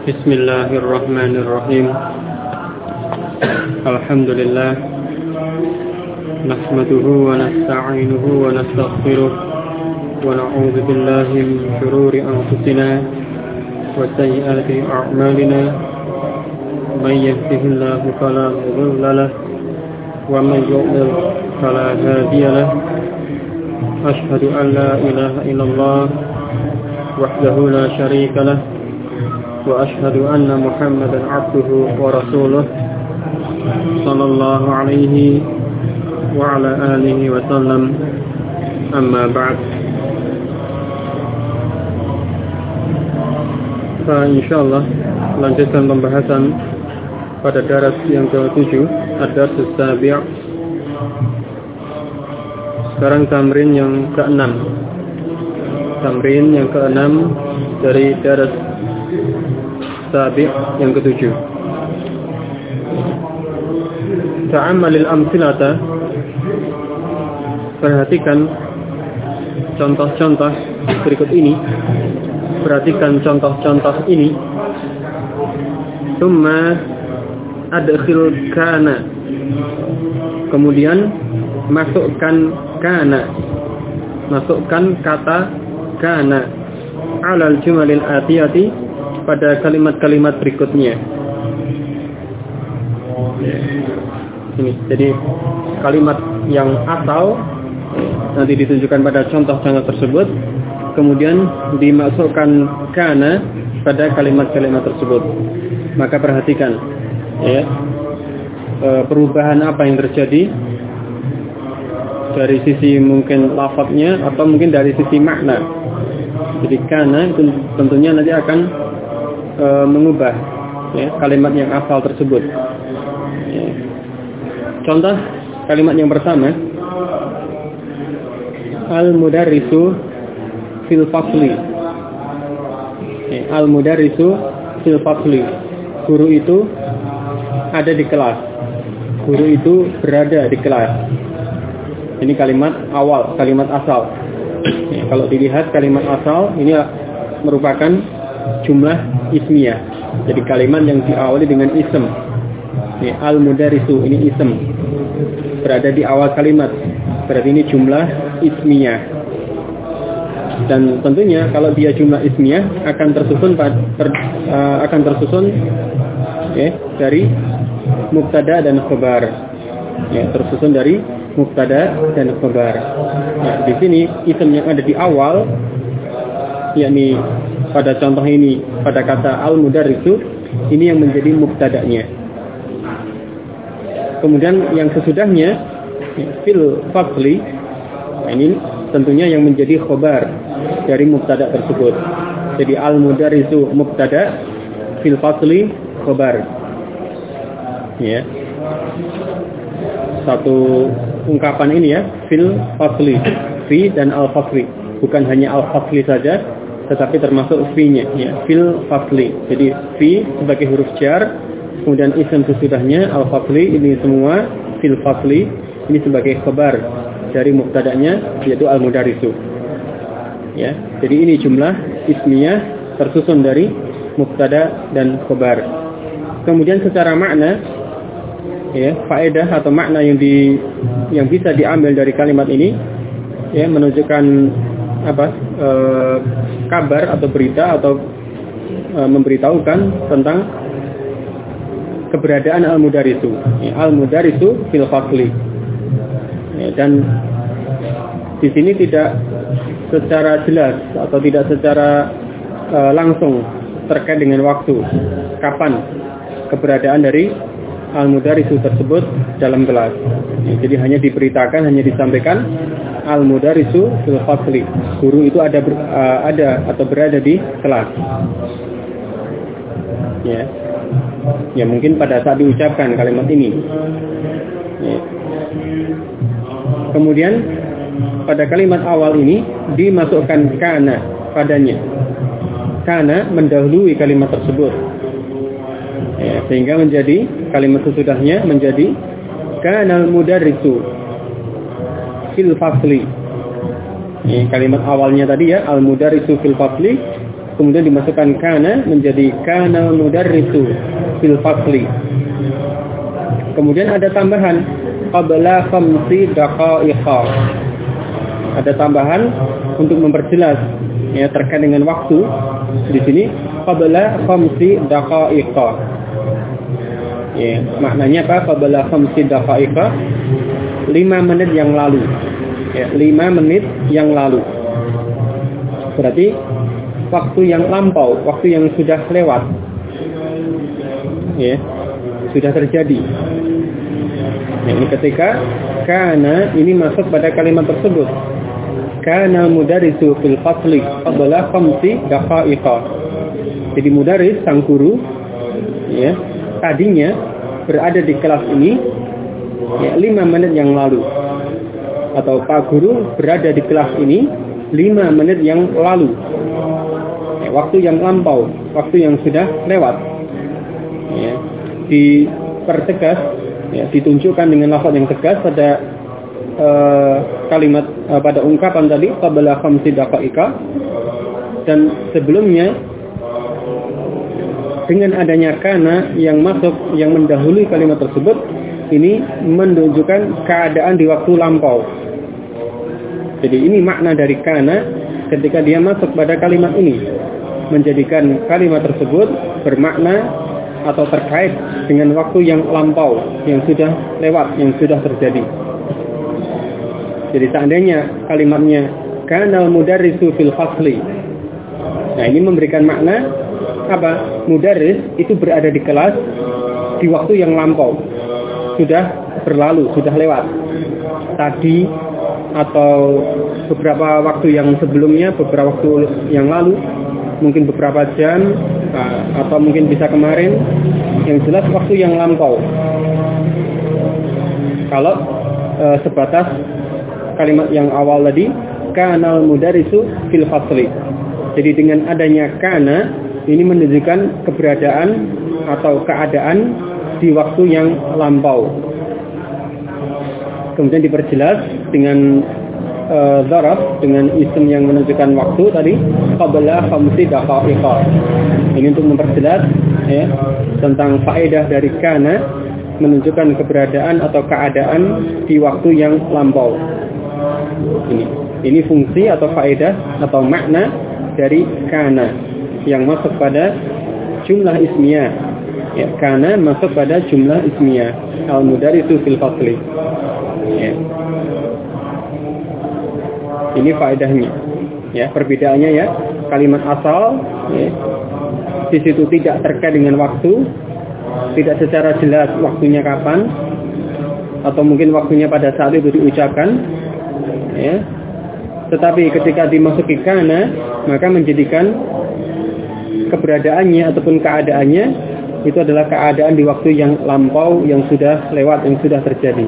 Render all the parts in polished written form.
Bismillahirrahmanirrahim. Alhamdulillah. Nahmaduhu wa nasta'inuhu wa nastaghfiruh wa na'udzu billahi min shururi anfusina wa sayyiati a'malina. May yahdihillahu fala mudilla lahu wa may yudlil fala hadiya lahu. Ashhadu an la ilaha illallah wahdahu la syarika lahu wa ashhadu anna Muhammadan abduhu wa rasuluh sallallahu alaihi wa ala alihi wa sallam. Amma ba'd. Insyaallah lanjutkan pembahasan pada daras yang ke-7, ad-dars as-sabi'. Sekarang tamrin yang ke-6. Tamrin yang ke-6 dari daras sabi' yang ke-7. Ta'ammalil amthilata. Perhatikan contoh-contoh berikut ini. Perhatikan contoh-contoh ini. Tsumma adkhil kana. Kemudian masukkan kana. Masukkan kata kana alal jumalil atiyati, pada kalimat-kalimat berikutnya. Ini jadi kalimat yang asal nanti ditunjukkan pada contoh-contoh tersebut, kemudian dimasukkan kana pada kalimat-kalimat tersebut. Maka perhatikan ya, perubahan apa yang terjadi dari sisi mungkin lafadznya atau mungkin dari sisi makna. Jadi kana itu tentunya nanti akan mengubah ya, kalimat yang asal tersebut ya. Contoh kalimat yang pertama, al-mudarrisu fil fasli ya, al-mudarrisu fil fasli. Guru itu ada di kelas. Guru itu berada di kelas. Ini kalimat awal, kalimat asal ya. Kalau dilihat kalimat asal ini merupakan jumlah ismiyah. Jadi kalimat yang diawali dengan ism. Ini al-mudarisu, ini ism. Berada di awal kalimat. Berarti ini jumlah ismiyah. Dan tentunya kalau dia jumlah ismiyah akan tersusun ya, dari mubtada dan khabar. Ya, tersusun dari mubtada dan khabar. Ya, di sini ism yang ada di awal, yakni pada contoh ini, pada kata al-mudarrisu, ini yang menjadi mubtada'nya. Kemudian yang sesudahnya fil fasli, nah ini tentunya yang menjadi khobar dari mubtada' tersebut. Jadi al-mudarrisu mubtada', fil fasli khobar. Ya. Satu ungkapan ini ya, fil fasli, fi dan al-fasli. Bukan hanya al-fasli saja, tetapi termasuk fi-nya ya, fil fasli. Jadi fi sebagai huruf jar, kemudian isim sesudahnya al-fasli, ini semua fil fasli, ini sebagai khabar dari mubtada'nya yaitu al-mudarrisu. Ya, jadi ini jumlah ismiyah tersusun dari mubtada dan khabar. Kemudian secara makna ya, faedah atau makna yang bisa diambil dari kalimat ini ya, menunjukkan apa? Kabar atau berita atau memberitahukan tentang keberadaan al-mudarrisu. Ya, al-mudarrisu fil fasli. Ya, dan di sini tidak secara jelas atau tidak secara langsung terkait dengan waktu kapan keberadaan dari al-mudarrisu tersebut dalam kelas. Ya, jadi hanya diberitakan, hanya disampaikan al-mudarrisu fil fasli. Guru itu ada atau berada di kelas. Ya. Ya, mungkin pada saat diucapkan kalimat ini. Ya. Kemudian pada kalimat awal ini dimasukkan kana padanya. Kana mendahului kalimat tersebut. Ya, sehingga menjadi kalimat sesudahnya menjadi kanal mudarrisu fil fasli. Ini kalimat awalnya tadi ya, al mudarrisu fil fasli, kemudian dimasukkan kana menjadi kana mudarrisu fil fasli. Kemudian ada tambahan qabla khamsi daqa'iqa. Ada tambahan untuk memperjelas ya terkait dengan waktu. Di sini qabla khamsi daqa'iqa. Ya, maknanya apa? Qabla khamsi daqa'iqa, 5 menit yang lalu. Ya, 5 menit yang lalu. Berarti waktu yang lampau, waktu yang sudah lewat. Ya, sudah terjadi. Nah, ini ketika kana ini masuk pada kalimat tersebut. Kana mudarrisu fil fasli qabla khamsi daqa'iqa. Jadi mudarris sang guru ya, tadinya berada di kelas ini ya 5 menit yang lalu. Atau Pak Guru berada di kelas ini 5 menit yang lalu. Ya, waktu yang lampau, waktu yang sudah lewat. Ya, dipertegas, ya, ditunjukkan dengan lafaz yang tegas pada kalimat pada ungkapan tadi qabla khamsi daqa'iqa, dan sebelumnya dengan adanya kana yang masuk yang mendahului kalimat tersebut, ini menunjukkan keadaan di waktu lampau. Jadi ini makna dari kana ketika dia masuk pada kalimat ini, menjadikan kalimat tersebut bermakna atau terkait dengan waktu yang lampau, yang sudah lewat, yang sudah terjadi. Jadi seandainya kalimatnya kanal mudarrisu fil fasli, nah ini memberikan makna apa? Mudarris itu berada di kelas di waktu yang lampau, sudah berlalu, sudah lewat tadi, atau beberapa waktu yang sebelumnya, beberapa waktu yang lalu, mungkin beberapa jam, atau mungkin bisa kemarin, yang jelas waktu yang lampau. Kalau sebatas kalimat yang awal tadi, kanal mudarrisu fil fasli. Jadi dengan adanya kana, ini menunjukkan keberadaan atau keadaan di waktu yang lampau. Kemudian diperjelas dengan dzaraf, dengan isim yang menunjukkan waktu tadi, qabla khamsi daqa'iqa. Ini untuk memperjelas ya tentang faedah dari kana, menunjukkan keberadaan atau keadaan di waktu yang lampau. Ini fungsi atau faedah atau makna dari kana yang masuk pada jumlah ismiyah. Ya, kana masuk pada jumlah ismiyah. Al-mudarrisu fil fasli. Ya. Ini faedahnya. Ya, perbedaannya ya, kalimat asal ya, di situ tidak terkait dengan waktu, tidak secara jelas waktunya kapan, atau mungkin waktunya pada saat itu diucapkan. Ya. Tetapi ketika dimasuki kana, maka menjadikan keberadaannya ataupun keadaannya itu adalah keadaan di waktu yang lampau, yang sudah lewat, yang sudah terjadi.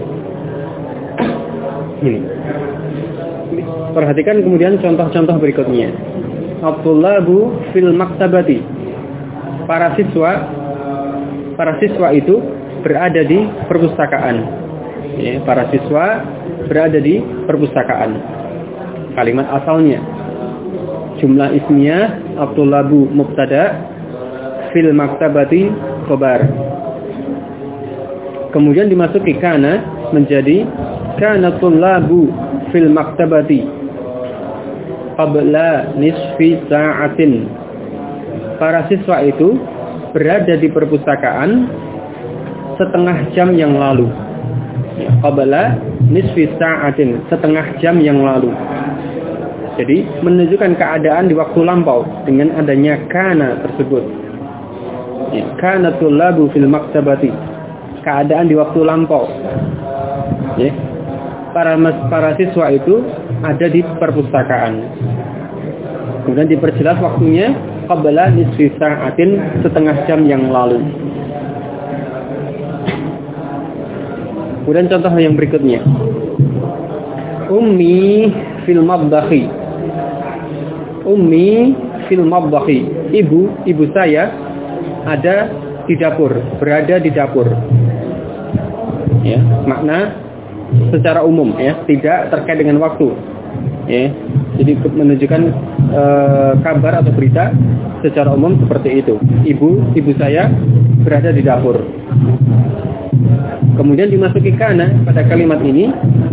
Ini. Perhatikan kemudian contoh-contoh berikutnya. At-tullabu fil maktabati. Para siswa itu berada di perpustakaan. Ya, para siswa berada di perpustakaan. Kalimat asalnya jumlah ismiyah at-tullabu mubtada, fil maktabati khobar. Kemudian dimasuki kana menjadi kana tullabu fil maktabati qabla nisfi sa'atin. Para siswa itu berada di perpustakaan setengah jam yang lalu. Qabla nisfi sa'atin, setengah jam yang lalu. Jadi menunjukkan keadaan di waktu lampau dengan adanya kana tersebut. Ya, kana tullabu fil maktabati, keadaan di waktu lampau. Ya. Para siswa itu ada di perpustakaan. Kemudian diperjelas waktunya qabla nisfi sa'atin, setengah jam yang lalu. Kemudian contoh yang berikutnya. Ummi fil mabdakhi. Ummi fil mabdakhi. Ibu saya ada di dapur, berada di dapur. Ya, makna secara umum ya, tidak terkait dengan waktu. Ya. Jadi menunjukkan kabar atau berita secara umum seperti itu. Ibu saya berada di dapur. Kemudian dimasuki kana pada kalimat ini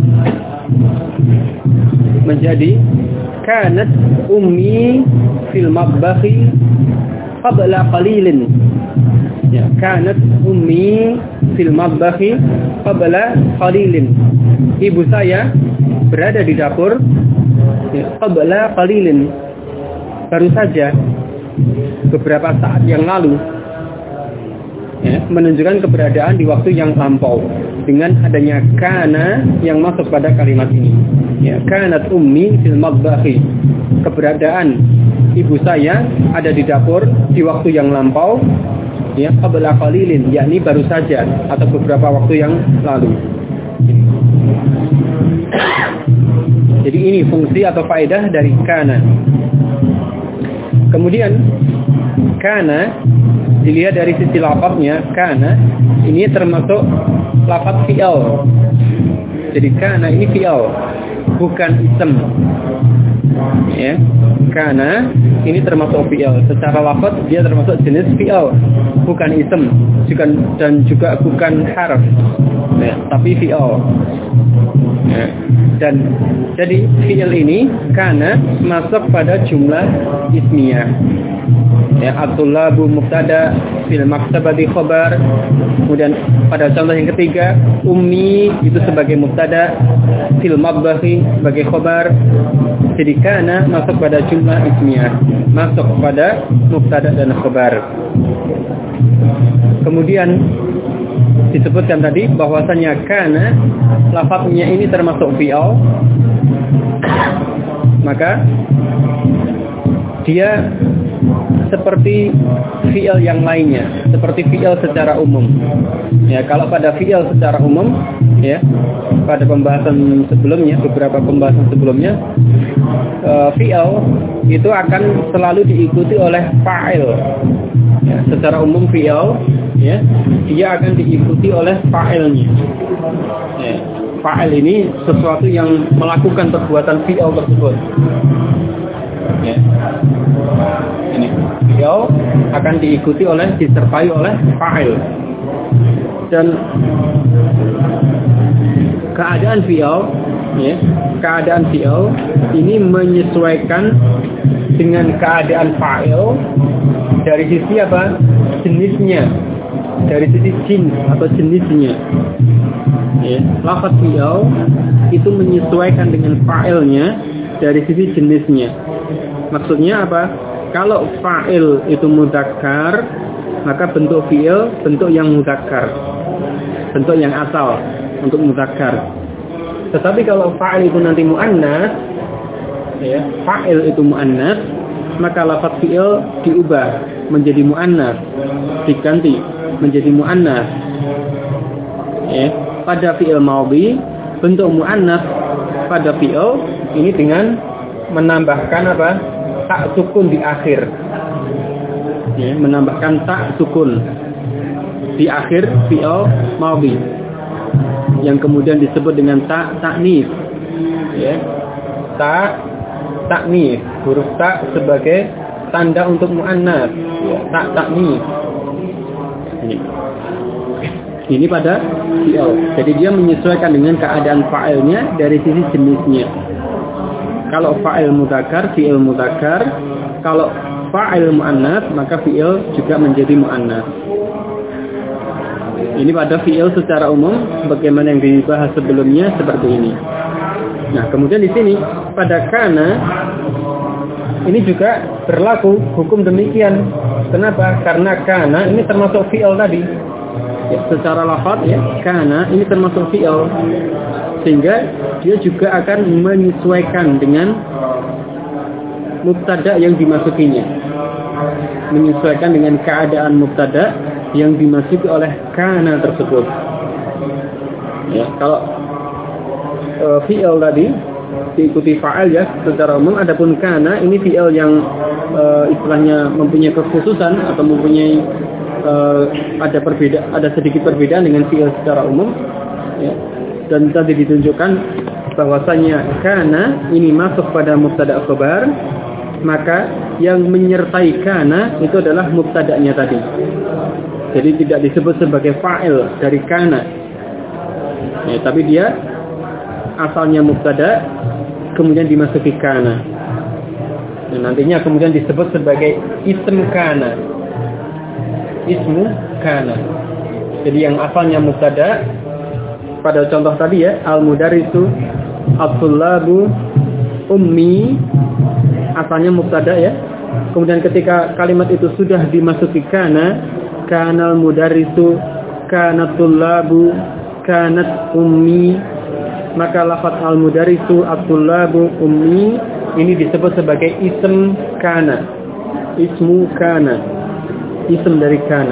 menjadi kanat ummi fil matbakhi qabla qalilin. Ya, kanat ummi fil matbakhi qabla qalilin. Ibu saya berada di dapur qabla qalilin, baru saja beberapa saat yang lalu. Ya, menunjukkan keberadaan di waktu yang lampau dengan adanya kana yang masuk pada kalimat ini. Ya, kanat ummi fil matbakhi, keberadaan ibu saya ada di dapur di waktu yang lampau, ya, qabla qalilin, yakni baru saja atau beberapa waktu yang lalu. Jadi ini fungsi atau faedah dari kana. Kemudian kana dilihat dari sisi lafadznya, kana ini termasuk lafadz fi'al. Jadi kana ini fi'al, bukan ism. Ya, kana ini termasuk fi'al. Secara lafadz dia termasuk jenis fi'al, bukan ism, dan juga bukan harf. Ya, tapi fi'al. Ya. Dan jadi fi'il ini kana masuk pada jumlah ismiyah. Ya, at-tullabu mubtada, fil maktabati khabar. Kemudian pada contoh yang ketiga, ummi itu sebagai mubtada, fil matbakhi sebagai khabar. Jadi kana masuk pada jumlah ismiyah, masuk pada mubtada dan khabar. Kemudian disebutkan tadi bahwasanya kana lafadznya ini termasuk fi'al, maka dia seperti fi'il yang lainnya, seperti fi'il secara umum. Ya, kalau pada fi'il secara umum, ya, pada pembahasan sebelumnya, beberapa pembahasan sebelumnya, fi'il itu akan selalu diikuti oleh fa'il. Ya, secara umum fi'il, ya, dia akan diikuti oleh fa'ilnya. Ya, fa'il ini sesuatu yang melakukan perbuatan fi'il tersebut. Ya. Ini fi'il akan diikuti oleh, disertai oleh fa'il. Dan keadaan fi'il, ya, keadaan fi'il ini menyesuaikan dengan keadaan fa'il dari sisi apa? Jenisnya, dari sisi jins atau jenisnya. Ya, lafaz fi'il itu menyesuaikan dengan fa'ilnya dari sisi jenisnya. Maksudnya apa? Kalau fa'il itu mudzakkar, maka bentuk fi'il bentuk yang mudzakkar, bentuk yang asal untuk mudzakkar. Tetapi kalau fa'il itu nanti muannas, ya, fa'il itu muannas, maka lafaz fi'il diubah menjadi muannas, diganti menjadi muannas. Ya, pada fi'il madhi bentuk muannas pada fi'il ini dengan menambahkan apa? Tak sukun di akhir. Ya, menambahkan tak sukun di akhir fi'il madhi, yang kemudian disebut dengan tak ta'nits. Ya, ta'nits, huruf ta sebagai tanda untuk muannas. Ya, tak ta'nits. Ini pada fi'il. Jadi dia menyesuaikan dengan keadaan fa'ilnya dari sisi jenisnya. Kalau fa'il mudzakkar, fi'il mudzakkar. Kalau fa'il muannas, maka fi'il juga menjadi muannas. Ini pada fi'il secara umum, bagaimana yang dibahas sebelumnya seperti ini. Nah, kemudian di sini pada kana ini juga berlaku hukum demikian. Kenapa? Karena kana ini termasuk fi'il tadi. Ya, secara lafaz, ya, kana ini termasuk fi'il, sehingga dia juga akan menyesuaikan dengan mubtada yang dimasukinya, menyesuaikan dengan keadaan mubtada yang dimasuki oleh kana tersebut. Ya, kalau fi'il tadi diikuti fa'il, ya, secara umum. Adapun kana ini fi'il yang istilahnya mempunyai kekhususan atau mempunyai ada sedikit perbedaan dengan fi'il secara umum, ya. Dan tadi ditunjukkan bahwasanya kana ini masuk pada mubtada khabar, maka yang menyertai kana itu adalah mubtada'nya tadi. Jadi tidak disebut sebagai fa'il dari kana. Ya, tapi dia asalnya mubtada kemudian dimasuki kana. Dan nantinya kemudian disebut sebagai ism kana. Ismu kana. Jadi yang asalnya mubtada pada contoh tadi ya, al-mudarrisu at-tullabu ummi, asalnya mubtada ya. Kemudian ketika kalimat itu sudah dimasuki kana, kanal mudarrisu, kanat tullabu, kanat ummi, maka lafaz al-mudarrisu at-tullabu ummi ini disebut sebagai ism kana. Ismu kana. Ism dari kana.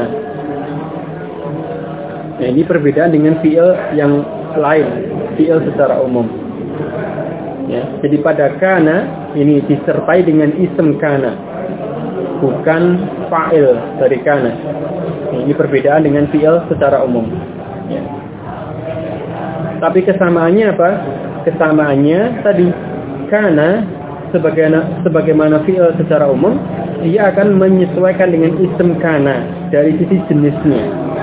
Nah, ini perbedaan dengan fi'il yang lain, fi'il secara umum. Ya, jadi pada kana ini disertai dengan ism kana, bukan fa'il dari kana. Ini perbedaan dengan fi'il secara umum. Ya. Tapi kesamaannya apa? Kesamaannya tadi kana sebagaimana fi'il secara umum, dia akan menyesuaikan dengan ism kana dari sisi jenisnya.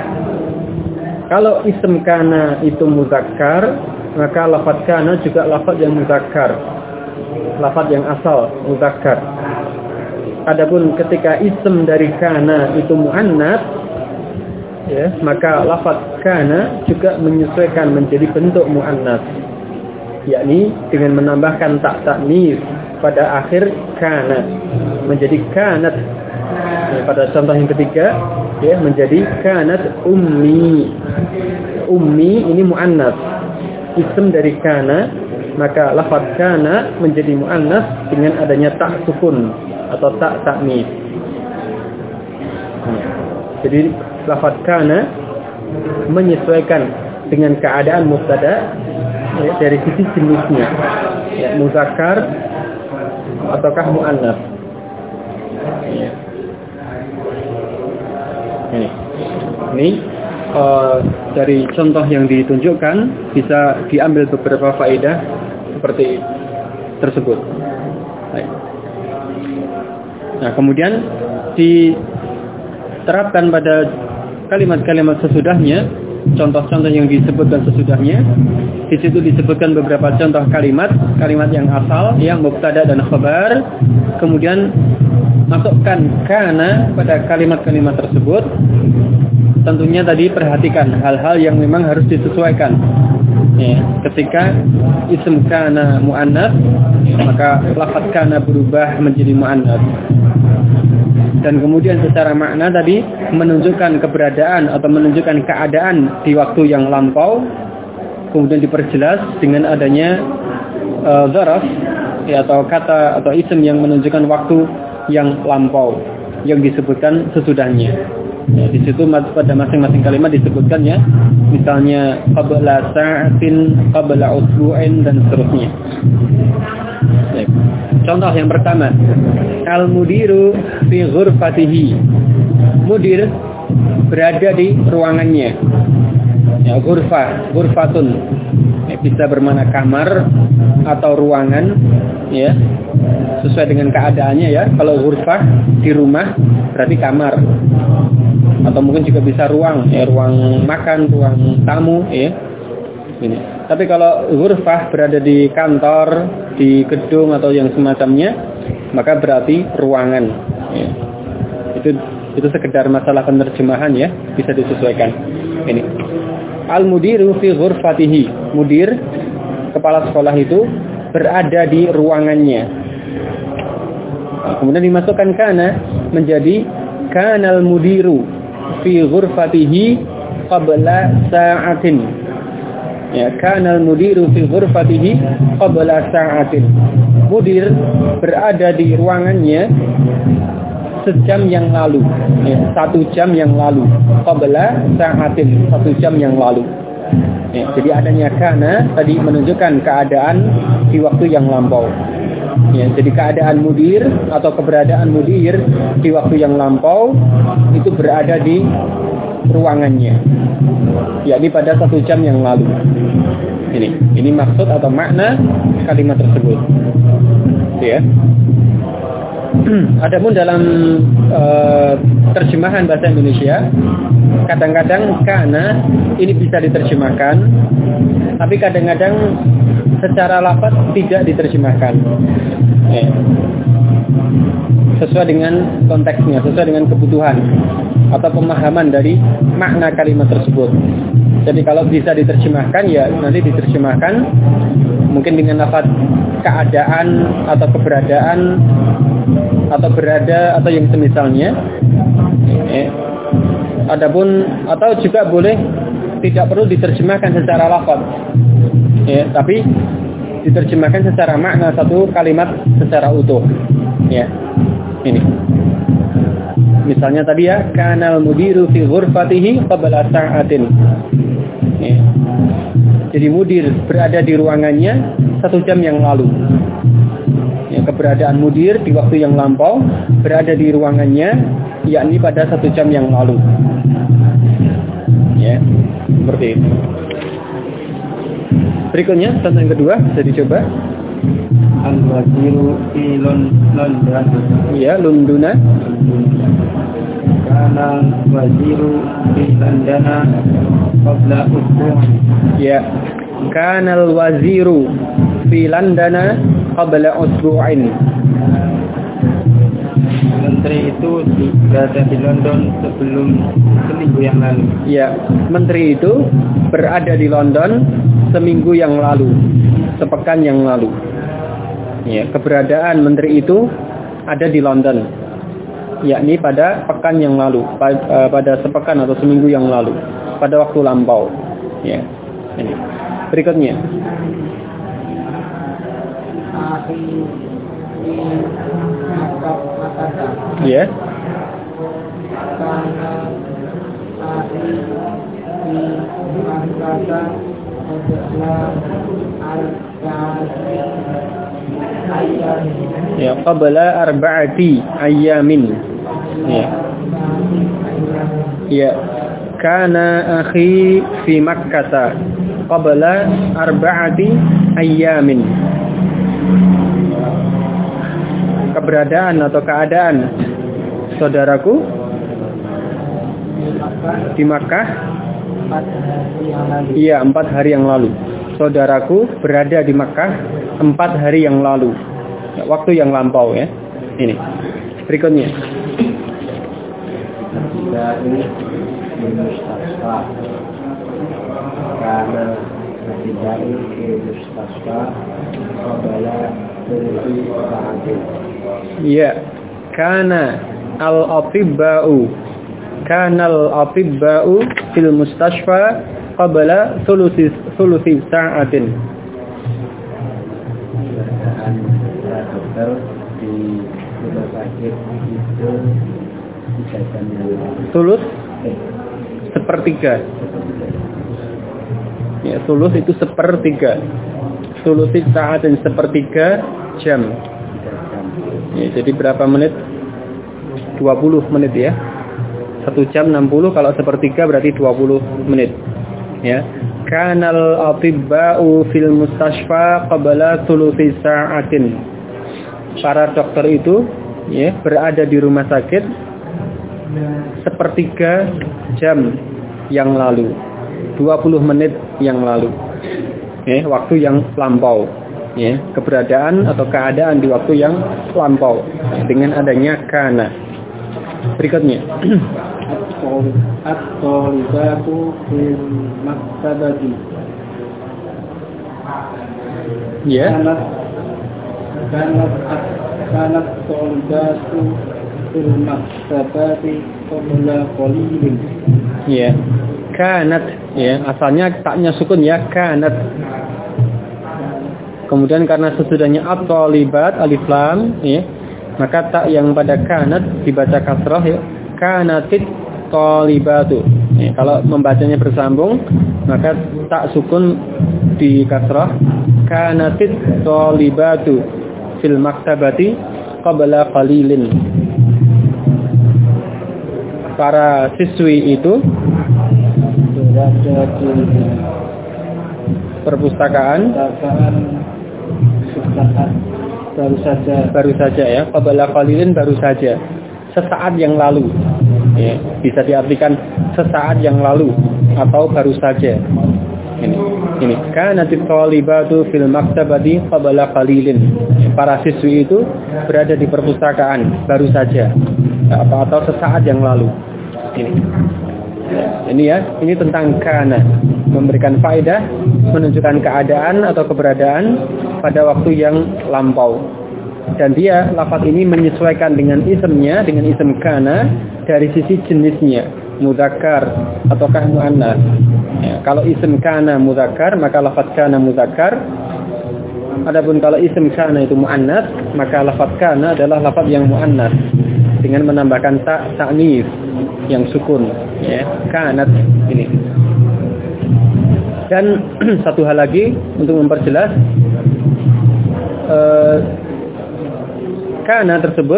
Kalau ism kana itu muzakkar, maka lafaz kana juga lafaz yang muzakkar. Lafaz yang asal muzakkar. Adapun ketika ism dari kana itu muannats, ya, maka lafaz kana juga menyesuaikan menjadi bentuk muannats. Yakni dengan menambahkan tak ta'nis pada akhir kana menjadi kanat. Ya, pada contoh yang ketiga ya menjadi kanat ummi. Ummi ini muannats. Ism dari kana, maka lafaz kana menjadi muannats dengan adanya tak sukun atau tak ta'nis. Jadi lafaz kana menyesuaikan dengan keadaan mubtada ya, dari sisi jenisnya. Ya, muzakkar ataukah muannats. Ya. Ini dari contoh yang ditunjukkan bisa diambil beberapa faedah seperti tersebut. Baik. Nah, kemudian diterapkan pada kalimat-kalimat sesudahnya, contoh-contoh yang disebutkan sesudahnya. Di situ disebutkan beberapa contoh kalimat yang asal, yang mubtada dan khabar. Kemudian masukkan kana pada kalimat-kalimat tersebut. Tentunya tadi perhatikan hal-hal yang memang harus disesuaikan. Ya, ketika ism kana muannats, maka lafaz kana berubah menjadi muannats. Dan kemudian secara makna tadi menunjukkan keberadaan atau menunjukkan keadaan di waktu yang lampau, kemudian diperjelas dengan adanya dzaraf ya, atau kata atau isim yang menunjukkan waktu yang lampau yang disebutkan sesudahnya. Ya, di situ pada masing-masing kalimat disebutkan ya, misalnya qabla sa'atin, qabla usbu'in dan seterusnya. Baik. Contoh yang pertama, al-mudiru fi ghurfatihi. Mudir berada di ruangannya. Ya, ghurfatun. Ya, bisa bermakna kamar atau ruangan ya. Sesuai dengan keadaannya ya. Kalau ghurfah di rumah berarti kamar. Atau mungkin juga bisa ruang, ya, ruang makan, ruang tamu, ya. Ini. Tapi kalau ghurfah berada di kantor, di gedung atau yang semacamnya, maka berarti ruangan. Ya. Itu sekedar masalah penerjemahan ya, bisa disesuaikan. Ini. Al-mudiru fi ghurfatihi. Mudir, kepala sekolah itu berada di ruangannya. Nah, kemudian dimasukkan kana menjadi kanal mudiru fi ghurfatihi qabla sa'atin. Ya, kanal mudiru fi ghurfatihi qabla sa'atin. Mudir berada di ruangannya sejam yang lalu, ya, 1 jam yang lalu. Qabla sa'atin, 1 jam yang lalu. Ya, jadi adanya kana tadi menunjukkan keadaan di waktu yang lampau. Ya, jadi keadaan mudir atau keberadaan mudir di waktu yang lampau itu berada di ruangannya, yakni pada 1 jam yang lalu. Ini maksud atau makna kalimat tersebut. Ya. Adapun dalam terjemahan bahasa Indonesia, kadang-kadang kana ini bisa diterjemahkan, tapi kadang-kadang secara lafaz tidak diterjemahkan. Ya. Sesuai dengan konteksnya, sesuai dengan kebutuhan atau pemahaman dari makna kalimat tersebut. Jadi kalau bisa diterjemahkan, ya nanti diterjemahkan mungkin dengan lafaz keadaan atau keberadaan atau berada atau yang semisalnya. Adapun atau juga boleh tidak perlu diterjemahkan secara lafaz. Ya, tapi diterjemahkan secara makna satu kalimat secara utuh. Ya. Ini. Misalnya tadi ya, kanal mudiru fi ghurfatihi qabla sa'atin. Ya. Jadi mudir berada di ruangannya 1 jam yang lalu. Ya, keberadaan mudir di waktu yang lampau berada di ruangannya yakni pada 1 jam yang lalu. Ya, seperti itu. Berikutnya contoh yang kedua bisa dicoba. Al-waziru fi London. Ya, Lunduna. Kana waziru fi London qabla usbu'. Ya. Kana al-waziru fi London qabla usbu'in. Menteri itu berada di London sebelum seminggu yang lalu. Ya, menteri itu berada di London seminggu yang lalu, sepekan yang lalu. Ya, keberadaan menteri itu ada di London, yakni pada pekan yang lalu, pada sepekan atau seminggu yang lalu, pada waktu lampau. Ya, ini. Berikutnya. Ya. Ya, qabla arba'ati ayyamin. Ya. Ya. Kana akhi fi Makkah qabla arba'ati ayyamin. Keberadaan atau keadaan saudaraku di Makkah 4 hari yang lalu. Saudaraku berada di Makkah 4 hari yang lalu. Ya, waktu yang lampau ya. Ini. Berikutnya. Ya, kana al-atibba'u fil mustashfa qabla thuluthi sa'atin. Dokter di rumah sakit itu 3 jam yang lalu. Thuluth sepertiga. Ya, thuluth itu sepertiga. Thuluthi sa'atin sepertiga jam. Ya, jadi berapa menit? 20 menit ya. 1 jam 60, kalau sepertiga berarti 20 menit. Ya. Kanal atibba'u fil mustashfa qabla thuluthi sa'atin. Para dokter itu ya berada di rumah sakit sepertiga jam yang lalu. 20 menit yang lalu. Ya, waktu yang lampau. Ya, keberadaan atau keadaan di waktu yang lampau dengan adanya kana. Berikutnya. At-talibatu fil maktabati. Ya. Kanat talibatu fil maktabati qabla qalilin. Ya. Kanat ya, asalnya taknya sukun ya, kanat. Kemudian karena sesudahnya at-talibat alif lam ya, maka tak yang pada kanat dibaca kasrah ya, kanatit talibatu. Ya, kalau membacanya bersambung maka tak sukun di kasrah, kanatit talibatu fil maktabati qabla qalilin. Para siswi itu perpustakaan baru saja ya. Qabla qalilin baru saja, sesaat yang lalu ya. Bisa diartikan sesaat yang lalu atau baru saja. Ini kanatit talibatu fil maktabati qabla qalilin. Para siswi itu berada di perpustakaan baru saja atau sesaat yang lalu. Ini ya, ini tentang kana, memberikan faedah, menunjukkan keadaan atau keberadaan pada waktu yang lampau. Dan dia lafaz ini menyesuaikan dengan isimnya, dengan isim kana dari sisi jenisnya, mudzakkar ataukah muannats. Ya, kalau isim kana mudzakkar, maka lafaz kana mudzakkar. Adapun kalau isim kana itu muannats, maka lafaz kana adalah lafaz yang muannats dengan menambahkan ta'nits yang sukun ya, kanat ini. Dan satu hal lagi untuk memperjelas, kana tersebut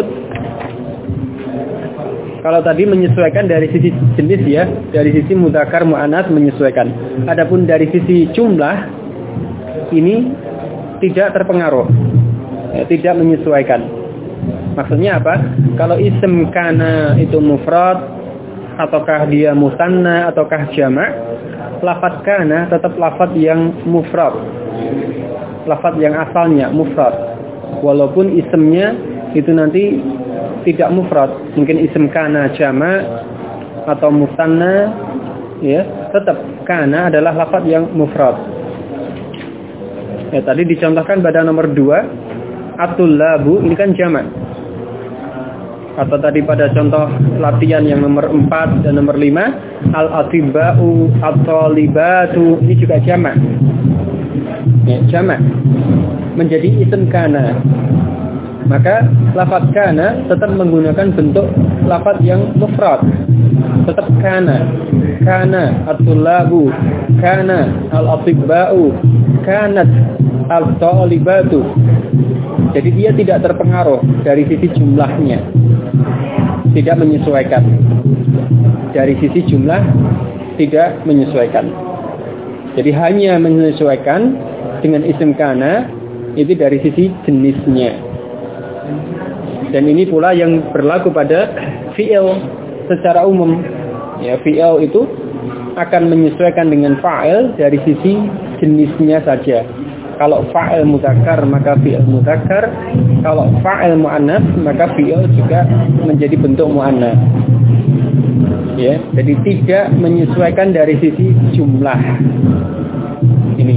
kalau tadi menyesuaikan dari sisi jenis ya, dari sisi mudzakkar muannats menyesuaikan. Adapun dari sisi jumlah ini tidak terpengaruh, ya, tidak menyesuaikan. Maksudnya apa? Kalau isim kana itu mufrad ataukah dia musanna ataukah jamak, lafaz kana tetap lafaz yang mufrad. Lafaz yang asalnya mufrad. Walaupun isimnya itu nanti tidak mufrad, mungkin isim kana jamak atau musanna ya, tetap kana adalah lafaz yang mufrad. Ya, tadi dicontohkan pada nomor 2, at-tullabu ini kan jamak. Atau tadi pada contoh latihan yang nomor 4 dan nomor 5, al-atiba'u at-talibatu ini juga jamak. Ya, jamak. Menjadi isim kana. Maka lafaz kana tetap menggunakan bentuk lafaz yang mufrad. Tetap kana. Kana at-tullabu, kana al-atiba'u, kanat al-talibatu. Jadi dia tidak terpengaruh dari sisi jumlahnya. Tidak menyesuaikan. Dari sisi jumlah tidak menyesuaikan. Jadi hanya menyesuaikan dengan isim kana itu dari sisi jenisnya. Dan ini pula yang berlaku pada fi'il secara umum. Ya, fi'il itu akan menyesuaikan dengan fa'il dari sisi jenisnya saja. Kalau fa'il mudzakkar maka fi'il mudzakkar, kalau fa'il muannats maka fi'il juga menjadi bentuk muannats. Ya, jadi tidak menyesuaikan dari sisi jumlah. Ini.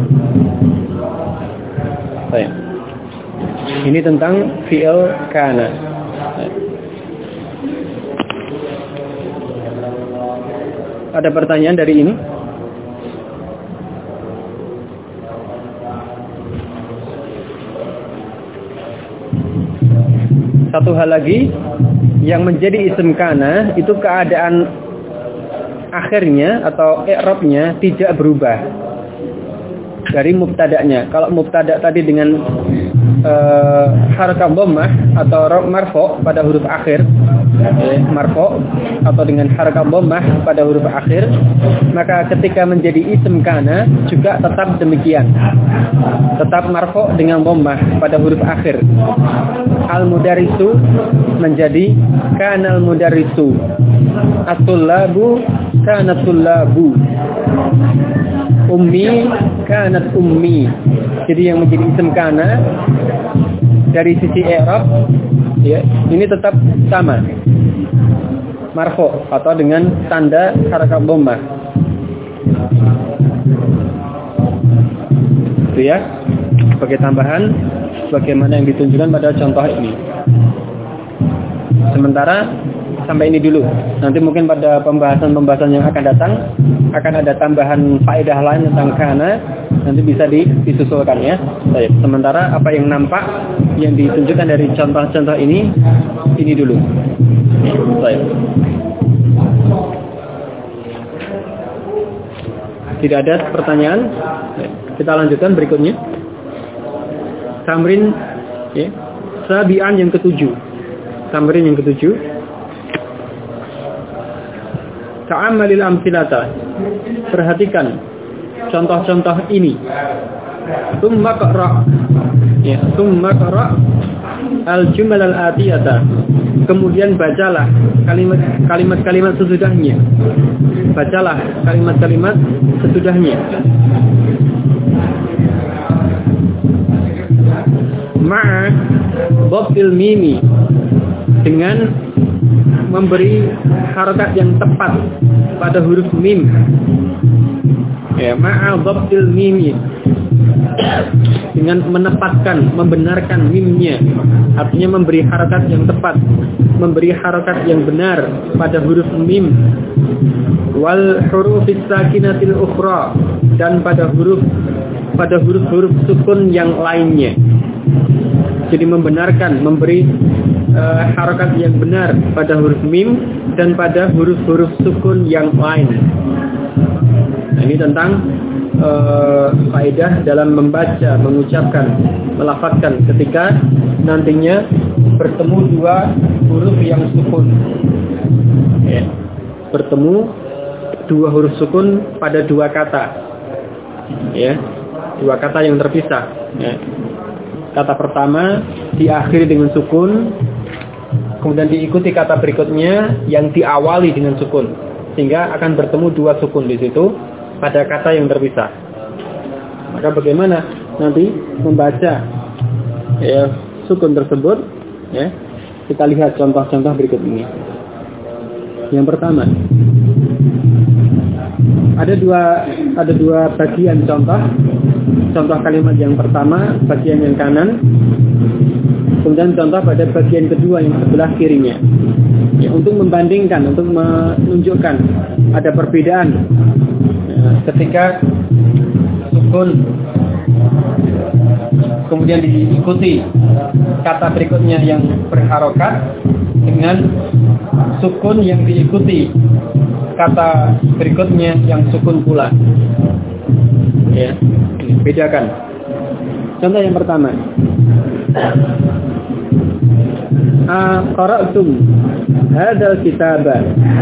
Baik. Ini tentang fi'il kana. Ada pertanyaan dari ini? Satu hal lagi yang menjadi isim kana itu keadaan akhirnya atau i'rabnya tidak berubah dari mubtada'nya. Kalau mubtada' tadi dengan harakat dhammah atau marfu' pada huruf akhir, marfu' atau dengan harakat dhammah pada huruf akhir, maka ketika menjadi isim kana juga tetap demikian. Tetap marfu' dengan dhammah pada huruf akhir. Al-mudarrisu menjadi kana al-mudarrisu. At-tullabu kana tullabu. Ummi kanat ummi. Jadi yang menjadi isim kana dari sisi i'rab ya, ini tetap sama. Marfu atau dengan tanda harakat dhammah. Itu ya. Sebagai tambahan bagaimana yang ditunjukkan pada contoh ini. Sementara sampai ini dulu. Nanti mungkin pada pembahasan-pembahasan yang akan datang akan ada tambahan faedah lain tentang kana, nanti bisa disusulkan ya. Baik. Sementara apa yang nampak yang ditunjukkan dari contoh-contoh ini dulu. Baik. Tidak ada pertanyaan? Baik. Kita lanjutkan berikutnya. Tamrin ya. Sabian yang ketujuh. Tamrin yang ketujuh. Ta'ammalil amthilata. Perhatikan contoh-contoh ini. Tsumma qra. Ya, tsumma qra al-jumal al-atiyata. Kemudian bacalah kalimat-kalimat sesudahnya. Bacalah kalimat-kalimat sesudahnya. Ma'a dhabtil mimi, dengan memberi harokat yang tepat pada huruf mim. Ya, ma'a dhabtil mimi, dengan menepatkan, membenarkan mimnya. Artinya memberi harokat yang tepat, memberi harokat yang benar pada huruf mim. Wal hurufis sakinatil ukhra, dan pada huruf-huruf sukun yang lainnya. Jadi membenarkan, memberi harokat yang benar pada huruf mim dan pada huruf-huruf sukun yang lain. Nah, ini tentang faedah dalam membaca, mengucapkan, melafadzkan ketika nantinya bertemu dua huruf yang sukun. Ya. Bertemu dua huruf sukun pada dua kata. Ya. Dua kata yang terpisah. Ya. Kata pertama diakhiri dengan sukun, kemudian diikuti kata berikutnya yang diawali dengan sukun, sehingga akan bertemu dua sukun di situ pada kata yang terpisah. Maka bagaimana nanti membaca ya, sukun tersebut? Ya, kita lihat contoh-contoh berikut ini. Yang pertama, ada dua bagian contoh. Contoh kalimat yang pertama, bagian yang kanan. Kemudian contoh pada bagian kedua yang sebelah kirinya. Ya, untuk membandingkan, untuk menunjukkan ada perbedaan ya, ketika sukun kemudian diikuti kata berikutnya yang berharokat dengan sukun yang diikuti kata berikutnya yang sukun pula. Ya, bedakan. Contoh yang pertama. Qara'tum hadzal kitaba.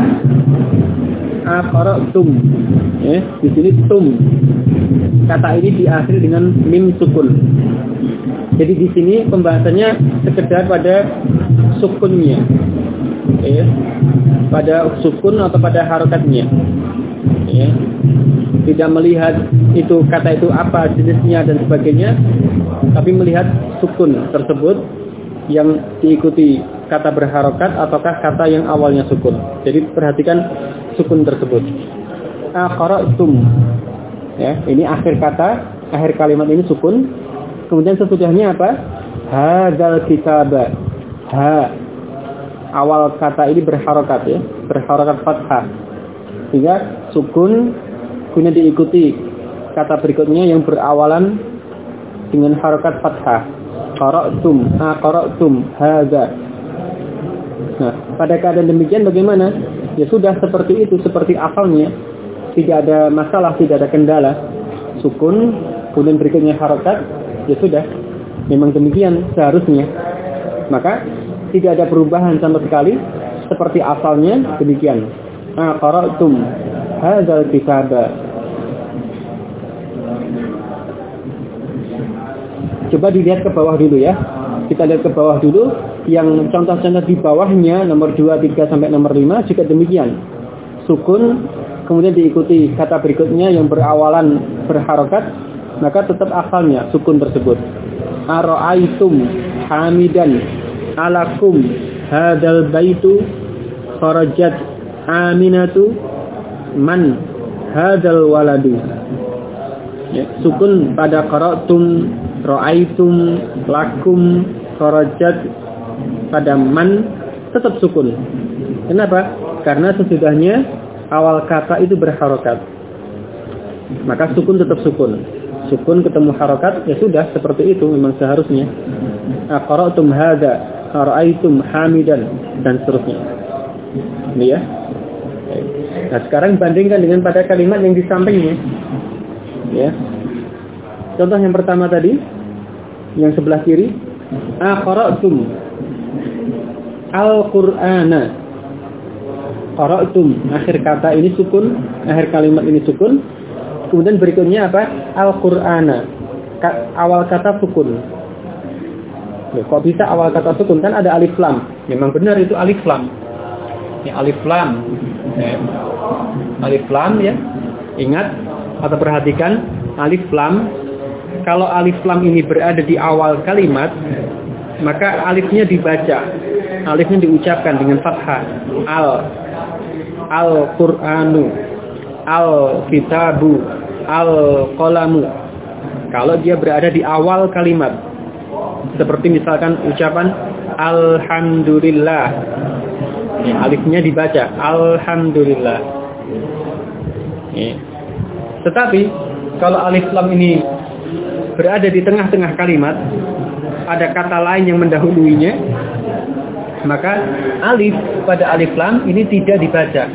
Qara'tum. Ya, di sini tum. Kata ini diakhiri dengan mim sukun. Jadi di sini pembahasannya sekedar pada sukunnya. Ya. Pada sukun atau pada harokatnya. Ya. Tidak melihat itu kata itu apa jenisnya dan sebagainya, tapi melihat sukun tersebut yang diikuti kata berharokat ataukah kata yang awalnya sukun. Jadi perhatikan sukun tersebut. Qara'tum. Ya, ini akhir kata, akhir kalimat ini sukun. Kemudian sesudahnya apa? Hadzal kitaba. Ha. Awal kata ini berharokat ya, berharokat fathah. Sehingga sukun kemudian diikuti kata berikutnya yang berawalan dengan harokat fathah. Qara'tum hadza. Nah, pada keadaan demikian bagaimana? Ya sudah seperti itu, seperti asalnya. Tidak ada masalah, tidak ada kendala. Sukun, kemudian berikutnya harokat, ya sudah. Memang demikian seharusnya. Maka tidak ada perubahan sama sekali, seperti asalnya demikian. Qara'tum hadzal kitaba. Coba dilihat ke bawah dulu ya. Kita lihat ke bawah dulu. Yang contoh-contoh di bawahnya nomor 2, 3 sampai nomor 5 juga demikian. Sukun kemudian diikuti kata berikutnya yang berawalan berharokat, maka tetap asalnya sukun tersebut. Ara'aitum hamidan alakum hadzal baitu kharajat aminatu man hadzal waladu. Ya, sukun pada qara'tum, ra'aitum, lakum, kharajat, pada man tetap sukun. Kenapa? Karena sesudahnya awal kata itu berharokat. Maka sukun tetap sukun. Sukun ketemu harokat, ya sudah seperti itu memang seharusnya. Qara'tum hadza, ra'aitum hamidan, dan seterusnya. Ini ya. Nah, sekarang bandingkan dengan pada kalimat yang di sampingnya. Ya. Contoh yang pertama tadi, yang sebelah kiri, qara'tum al-Qur'ana. Qara'tum, akhir kata ini sukun, akhir kalimat ini sukun. Kemudian berikutnya apa? Al-Qur'ana. Awal kata sukun. Kok bisa awal kata sukun? Kan ada alif lam. Memang benar itu alif lam. Ya, alif lam. Alif lam ya. Ingat atau perhatikan alif lam. Kalau alif lam ini berada di awal kalimat, maka alifnya dibaca. Alifnya diucapkan dengan fathah. Al-Qur'anu, Al-Kitabu, Al-Qalamu. Kalau dia berada di awal kalimat, seperti misalkan ucapan Alhamdulillah, ya, alifnya dibaca Alhamdulillah. Ya. Tetapi kalau alif lam ini berada di tengah-tengah kalimat, ada kata lain yang mendahuluinya, maka alif pada alif lam ini tidak dibaca.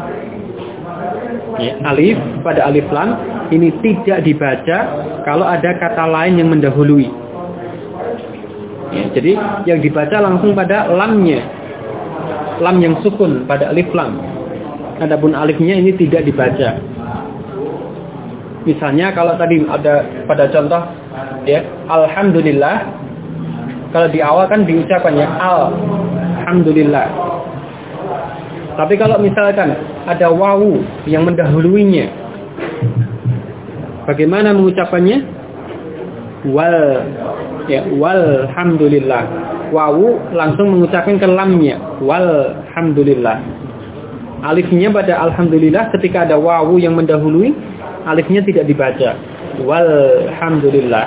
Ya, alif pada alif lam ini tidak dibaca kalau ada kata lain yang mendahului. Ya, jadi yang dibaca langsung pada lamnya, lam yang sukun pada alif lam. Adapun alifnya ini tidak dibaca. Misalnya kalau tadi ada pada contoh ya Alhamdulillah, kalau di awal kan diucapkannya Alhamdulillah. Tapi kalau misalkan ada wawu yang mendahuluinya, bagaimana mengucapkannya? Walhamdulillah. Wawu langsung mengucapkan ke lamnya. Walhamdulillah. Alifnya pada alhamdulillah ketika ada wawu yang mendahului, alifnya tidak dibaca. Walhamdulillah.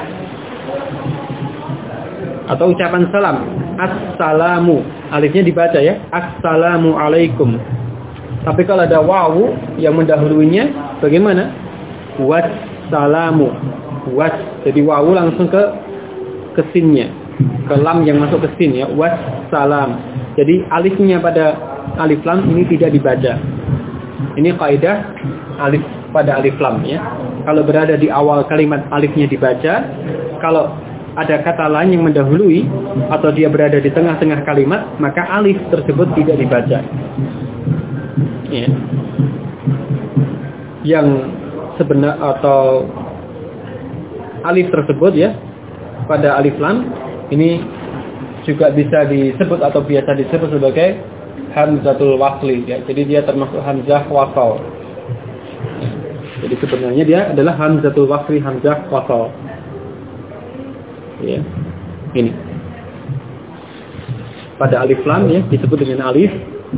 Atau ucapan salam. Assalamu. Alifnya dibaca ya. Assalamu alaikum. Tapi kalau ada wawu yang mendahuluinya, bagaimana? Wassalamu. Jadi wawu langsung ke sinnya. Ke lam yang masuk ke sin ya. Wassalam. Jadi alifnya pada alif lam ini tidak dibaca. Ini kaidah alif pada alif lam ya. Kalau berada di awal kalimat alifnya dibaca. Kalau ada kata lain yang mendahului atau dia berada di tengah-tengah kalimat, maka alif tersebut tidak dibaca. Ya. Yang sebenar atau alif tersebut ya pada alif lam ini juga bisa disebut atau biasa disebut sebagai hamzatul wasli ya. Jadi dia termasuk hamzah wasal. Jadi sebenarnya dia adalah hamzatul wasli, hamzah wasal. Ya. Ini. Pada alif lam ya disebut dengan alif.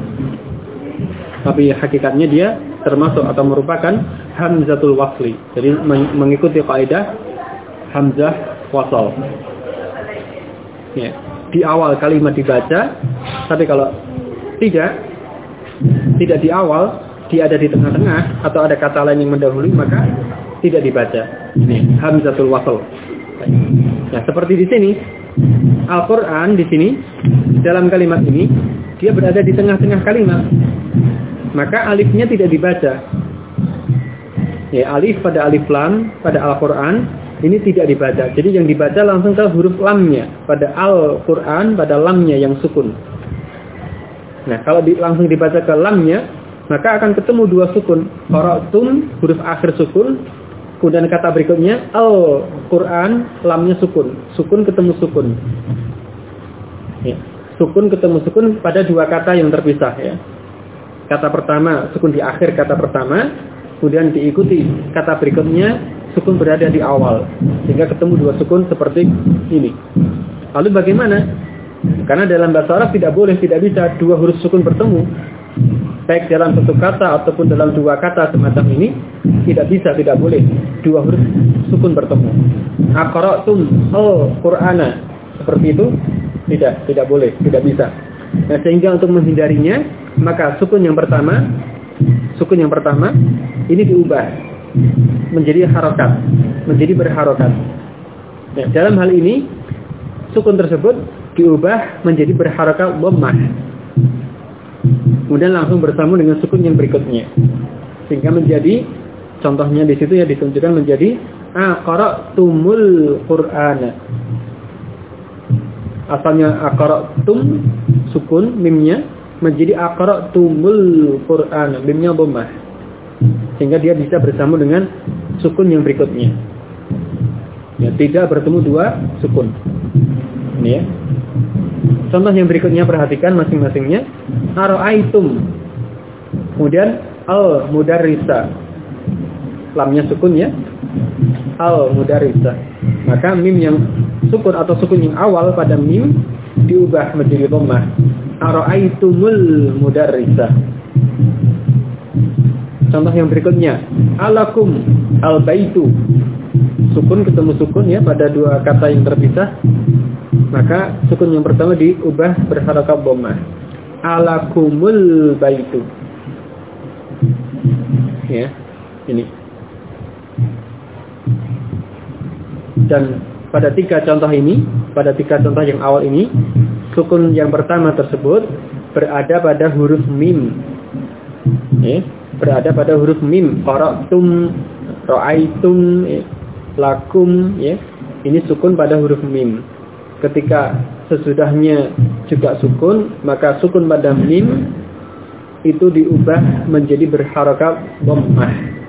Tapi hakikatnya dia termasuk atau merupakan hamzatul wasli. Jadi mengikuti kaidah hamzah wasal. Ya. Di awal kalimat dibaca, tapi kalau tidak di awal, dia ada di tengah-tengah atau ada kata lain yang mendahului, maka tidak dibaca. Ini hamzatul wasal. Nah, seperti di sini Al-Qur'an di sini dalam kalimat ini dia berada di tengah-tengah kalimat. Maka alifnya tidak dibaca. Ya, alif pada alif lam pada Al-Qur'an ini tidak dibaca. Jadi yang dibaca langsung ke huruf lamnya pada Al-Qur'an pada lamnya yang sukun. Nah, kalau langsung dibaca ke lamnya, maka akan ketemu dua sukun. Qara'tum huruf akhir sukun. Kemudian kata berikutnya Al-Qur'an lamnya sukun. Sukun ketemu sukun. Ya. Sukun ketemu sukun pada dua kata yang terpisah ya. Kata pertama sukun di akhir kata pertama, kemudian diikuti kata berikutnya sukun berada di awal. Sehingga ketemu dua sukun seperti ini. Lalu bagaimana? Karena dalam bahasa Arab tidak bisa dua huruf sukun bertemu. Baik dalam satu kata ataupun dalam dua kata semacam ini tidak boleh dua huruf sukun bertemu. Aqra'tum al-Qur'ana seperti itu tidak boleh, tidak bisa. Nah, sehingga untuk menghindarinya maka sukun yang pertama ini diubah menjadi harokat, menjadi berharokat. Nah, dalam hal ini sukun tersebut diubah menjadi berharokat dhammah. Kemudian langsung bersambung dengan sukun yang berikutnya. Sehingga menjadi contohnya di situ ya ditunjukkan menjadi aqra'tumul Qur'ana. Asalnya aqra'tum sukun mimnya menjadi aqra'tumul Qur'ana, mimnya dhammah. Sehingga dia bisa bersambung dengan sukun yang berikutnya. Ya, tidak bertemu dua sukun. Ini ya. Contoh yang berikutnya perhatikan masing-masingnya. Ara'aitum. Kemudian al-mudarrisa. Lamnya sukun ya. Al-mudarrisa. Maka mim yang sukun atau sukun yang awal pada mim diubah menjadi dhammah. Ara'aitumul mudarrisa. Contoh yang berikutnya. Alakum al-baitu. Sukun ketemu sukun ya pada dua kata yang terpisah. Maka sukun yang pertama diubah berharakat dhammah. Alakumul baitu. Ya, ini. Dan pada tiga contoh yang awal ini, sukun yang pertama tersebut berada pada huruf mim. Ya, berada pada huruf mim. Qara'tum, ra'aitum, lakum, ya. Ini sukun pada huruf mim. Ketika sesudahnya juga sukun, maka sukun pada mim itu diubah menjadi berharakat dhammah.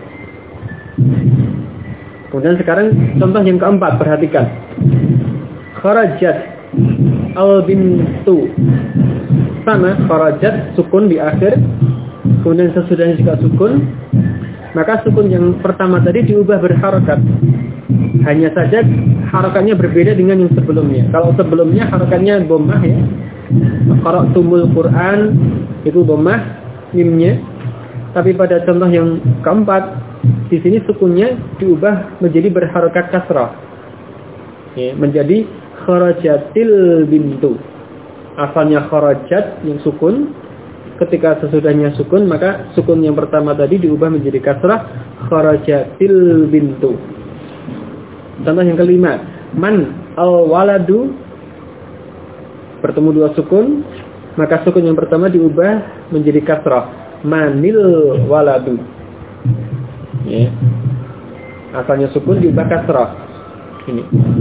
Kemudian sekarang contoh yang keempat, perhatikan. Kharajat al-bintu. Sama, kharajat sukun di akhir, kemudian sesudahnya juga sukun, maka sukun yang pertama tadi diubah berharakat. Hanya saja harakatnya berbeda dengan yang sebelumnya. Kalau sebelumnya harakatnya dhammah ya. Qara'tumul Qur'an itu dhammah mimnya. Tapi pada contoh yang keempat di sini sukunnya diubah menjadi berharakat kasrah. Ya, menjadi kharajatil bintu. Asalnya kharajat yang sukun, ketika sesudahnya sukun maka sukun yang pertama tadi diubah menjadi kasrah, kharajatil bintu. Contoh yang kelima, man al-waladu, bertemu dua sukun, maka sukun yang pertama diubah menjadi kasrah, manil waladu. Ya. Asalnya sukun diubah kasrah. Ini.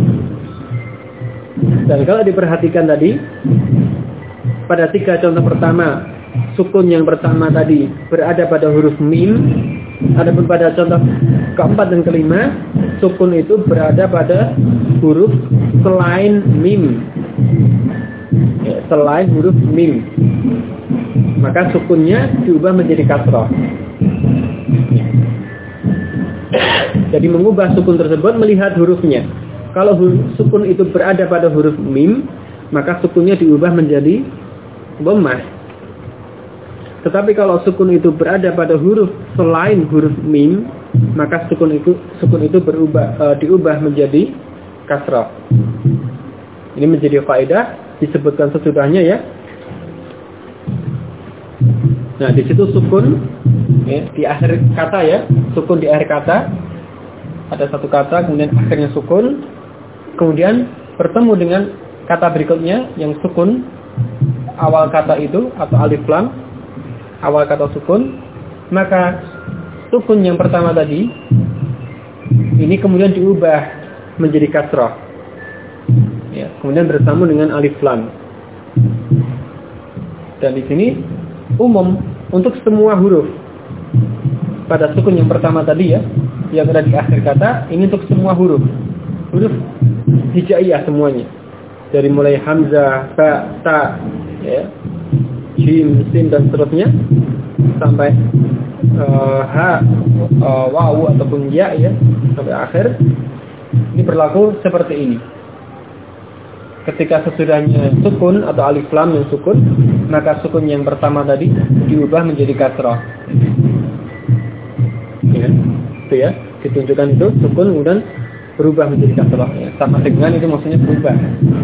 Dan kalau diperhatikan tadi, pada tiga contoh pertama, sukun yang pertama tadi berada pada huruf mim. Adapun pada contoh keempat dan kelima, sukun itu berada pada huruf selain mim. Ya, selain huruf mim. Maka sukunnya diubah menjadi kasrah. Jadi mengubah sukun tersebut melihat hurufnya. Kalau sukun itu berada pada huruf mim, maka sukunnya diubah menjadi dhammah. Tetapi kalau sukun itu berada pada huruf selain huruf mim, maka sukun itu diubah menjadi kasrah. Ini menjadi faedah disebutkan sesudahnya ya. Nah, di situ sukun ya, di akhir kata ya, sukun di akhir kata. Ada satu kata kemudian akhirnya sukun, kemudian bertemu dengan kata berikutnya yang sukun awal kata itu atau alif lam awal kata sukun, maka sukun yang pertama tadi ini kemudian diubah menjadi kasrah. Ya, kemudian bersambung dengan alif lam. Dan di sini umum untuk semua huruf. Pada sukun yang pertama tadi ya, yang ada di akhir kata, ini untuk semua huruf. Huruf hijaiyah semuanya. Dari mulai hamzah, ba, ta, ya, jim, sin dan seterusnya sampai ha, wawu ataupun ya sampai akhir. Ini berlaku seperti ini. Ketika sesudahnya sukun atau alif lam yang sukun, maka sukun yang pertama tadi diubah menjadi kasrah. Ya, itu ya, ditunjukkan itu sukun kemudian berubah menjadi kasrah. Ya, sama dengan itu maksudnya berubah.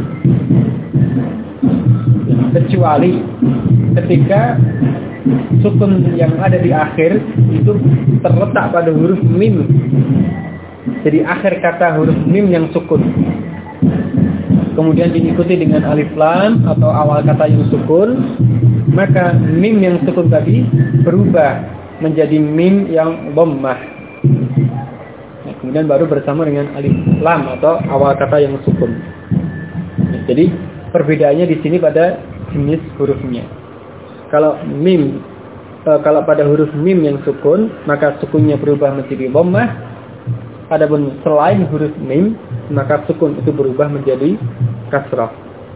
Ya, kecuali ketika sukun yang ada di akhir itu terletak pada huruf mim. Jadi akhir kata huruf mim yang sukun. Kemudian diikuti dengan alif lam atau awal kata yang sukun, maka mim yang sukun tadi berubah menjadi mim yang dhammah. Nah, kemudian baru bersama dengan alif lam atau awal kata yang sukun. Nah, jadi perbedaannya di sini pada jenis hurufnya. Kalau pada huruf mim yang sukun, maka sukunnya berubah menjadi dhammah. Adapun selain huruf mim, maka sukun itu berubah menjadi kasrah.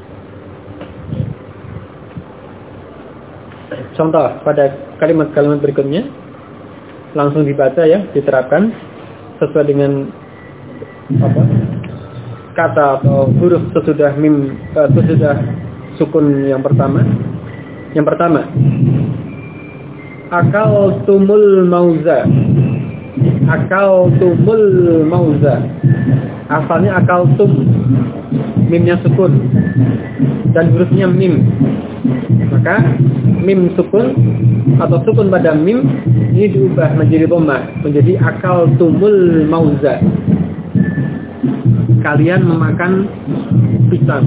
Contoh pada kalimat-kalimat berikutnya, langsung dibaca ya, diterapkan sesuai dengan kata atau huruf sesudah mim, sesudah sukun yang pertama. Yang pertama, akal tumul mauza. Akal tumul mauza. Asalnya akal tum, mimnya sukun dan hurufnya mim. Maka mim sukun atau sukun pada mim ini diubah menjadi dhamma, menjadi akal tumul mauza. Kalian memakan pisang.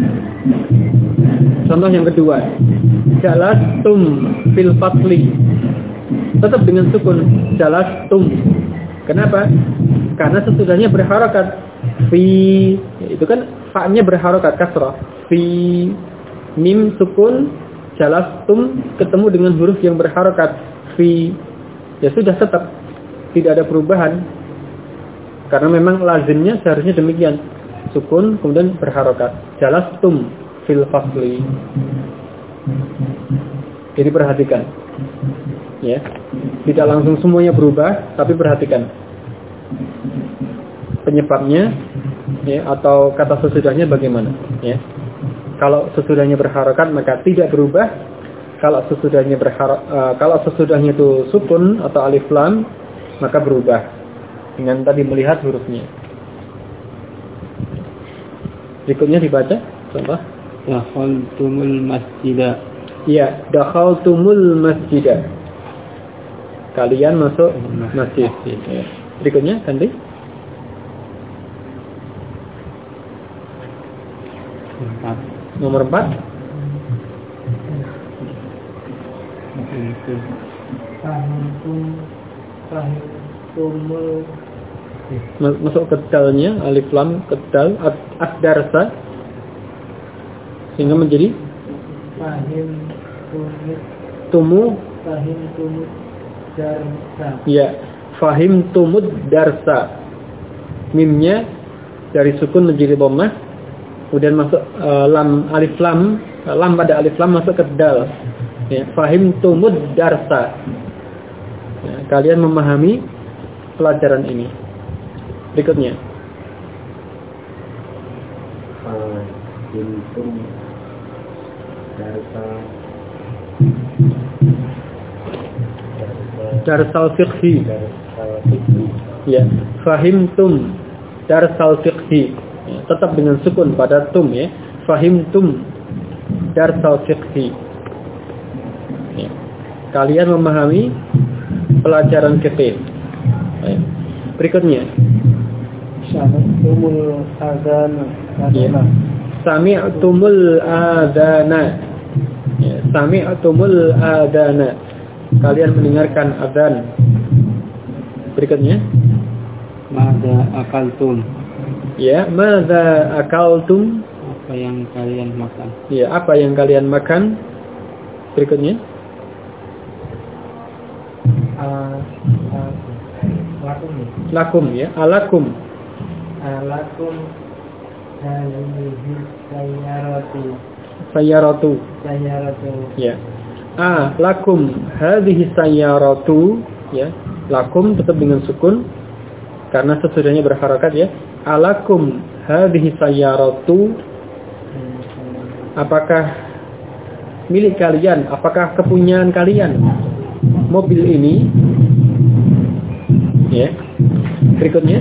Contoh yang kedua, jalastum fil fasli. Tetap dengan sukun, jalastum. Kenapa? Karena sesudahnya berharokat. Fi, itu kan fa-nya berharokat kasrah. Fi, mim sukun, jalastum ketemu dengan huruf yang berharokat. Fi, ya sudah tetap tidak ada perubahan. Karena memang lazimnya seharusnya demikian. Sukun kemudian berharokat. Jalastum fil fasli. Jadi perhatikan. Ya. Tidak langsung semuanya berubah, tapi perhatikan penyebabnya ya, atau kata sesudahnya bagaimana ya. Kalau sesudahnya berharokat maka tidak berubah. Kalau sesudahnya kalau sesudahnya itu sukun atau alif lam maka berubah. Dengan tadi melihat hurufnya. Berikutnya dibaca contoh. Dakhaltumul masjidah. Ya, dakhaltumul masjidah. Kalian masuk masjid. Ya. Berikutnya ganti. Nomor 4. Masuk ke dalnya alif lam ke dal ad-darsa sehingga menjadi tumu darsa. Ya, fahim tumud darsa. Mimnya dari sukun menjadi dhammah, kemudian masuk lam alif lam pada alif lam masuk ke dal. Ya, fahim tumud darsa. Ya, kalian memahami pelajaran ini. Berikutnya. Fahimtum darsa. Darsal fiqhi. Ya, fahimtum darsal fiqhi. Ya, tetap dengan sukun pada tum ya. Fahimtum darsal fiqhi. Ya. Kalian memahami pelajaran fiqh. Ya. Berikutnya. Sami'tumul adzana. Ya. Sami'tumul adzana. Ya, sami'tumul adzana. Kalian mendengarkan adzan. Berikutnya. Madza akaltum. Ya, madza akaltum. Apa yang kalian makan? Ya, apa yang kalian makan? Berikutnya. Lakum ya, alakum. Alakum hadhihi Sayyaratu. Ya. Lakum hadhihi sayyaratu ya. Lakum tetap dengan sukun karena sesudahnya berharakat ya. Alakum hadhihi sayyaratu. Apakah milik kalian? Apakah kepunyaan kalian mobil ini? Ya. Berikutnya.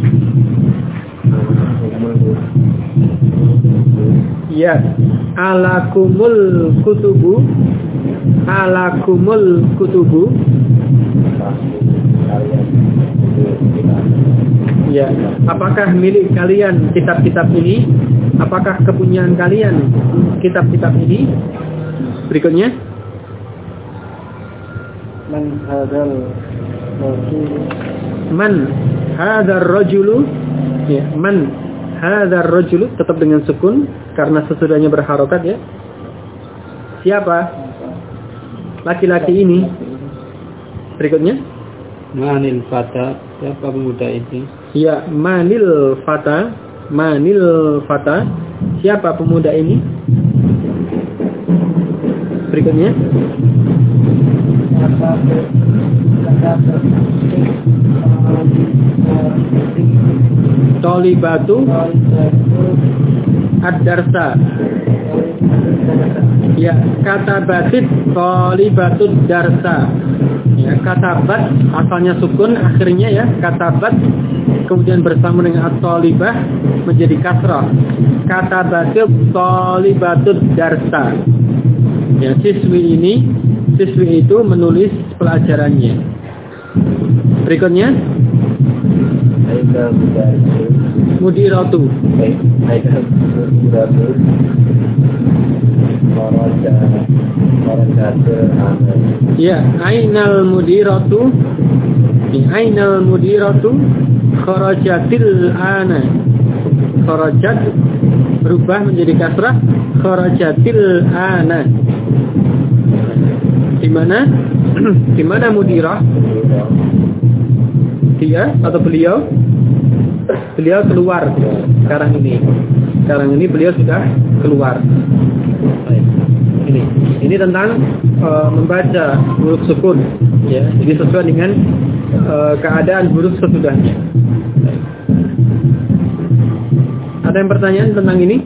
Ya. Alakumul kutubu. Alakumul kutubu. Ya, apakah milik kalian kitab-kitab ini? Apakah kepunyaan kalian kitab-kitab ini? Berikutnya. Man hadzal rajulu. Ya, man hadzal rajulu tetap dengan sukun karena sesudahnya berharokat ya. Siapa? Laki-laki ini. Berikutnya. Manil fata, siapa pemuda ini? Ya, manil fata. Manil fata. Siapa pemuda ini? Berikutnya. Tolibatu ad-darsa. Ya, katabatit tolibatud darsa. Ya, katabat asalnya sukun, akhirnya ya katabat, kemudian bersama dengan at-tolibah menjadi kasrah. Katabatit tolibatud darsa. Ya, siswi itu menulis pelajarannya. Berikutnya. Mudiratu. Ya, ainal mudiratu. Ainal mudiratu kharajatil ana. Kharajat berubah menjadi kasrah, kharajatil ana. Di mana? Di mana mudirah? Dia atau beliau? Beliau keluar sekarang ini. Sekarang ini beliau sudah keluar. Ini tentang membaca huruf sukun, ya. Jadi sesuai dengan keadaan huruf sesudahnya. Ada yang pertanyaan tentang ini?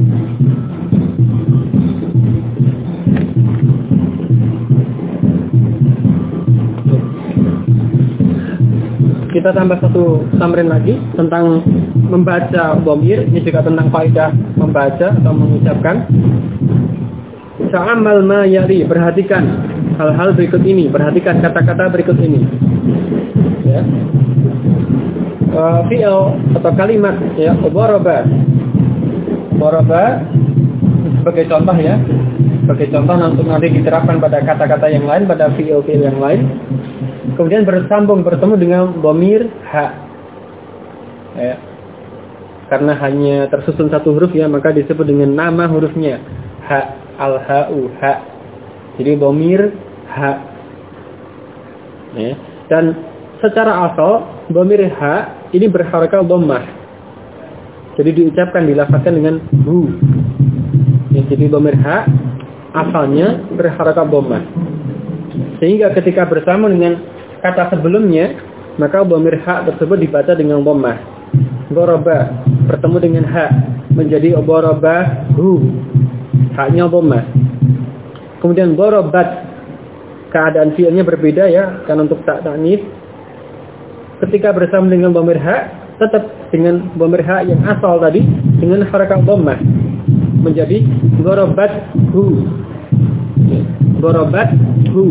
Kita tambah satu tamrin lagi tentang membaca dhamir. Ini juga tentang kaidah membaca atau mengucapkan. Ta'ammal ma yali, perhatikan hal-hal berikut ini, perhatikan kata-kata berikut ini. Ya. Fi'il atau kalimat ya, daraba. Daraba sebagai contoh ya. Sebagai contoh untuk nanti diterapkan pada kata-kata yang lain, pada fi'il-fi'il yang lain. Kemudian bersambung bertemu dengan dhamir ha. Ya. Karena hanya tersusun satu huruf ya, maka disebut dengan nama hurufnya ha, al-ha'u, ha. Jadi dhamir ha. Ya. Dan secara asal dhamir ha ini berharakat dhammah. Jadi diucapkan, dilafazkan dengan hu. Ya, jadi dhamir ha asalnya berharakat dhammah. Sehingga ketika bersama dengan kata sebelumnya, maka dhamir ha tersebut dibaca dengan dhammah. Daraba bertemu dengan ha menjadi darabahu. Ha-nya dhammah. Kemudian darabat, keadaan fi'ilnya berbeda ya, kan untuk ta'nis. Ketika bersama dengan dhamir ha, tetap dengan dhamir ha yang asal tadi dengan harakat dhammah menjadi darabathu. Darabathu.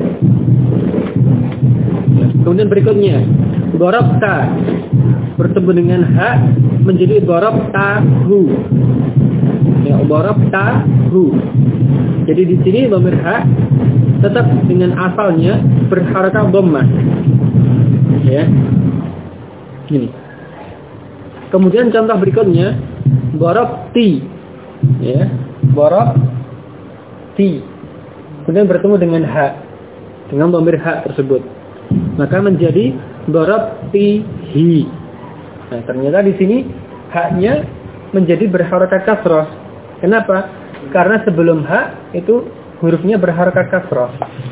Kemudian berikutnya darabta bertemu dengan ha menjadi darabtahu. Ya, darabtahu. Jadi di sini dhamir ha tetap dengan asalnya berharakat dhammah. Ya. Ini. Kemudian contoh berikutnya darabti. Ya, darabti. Kemudian bertemu dengan ha dengan dhamir ha tersebut. Maka menjadi darabtihi. Nah, ternyata di sini haknya menjadi berharakat kasrah. Kenapa? Karena sebelum ha itu hurufnya berharakat kasrah.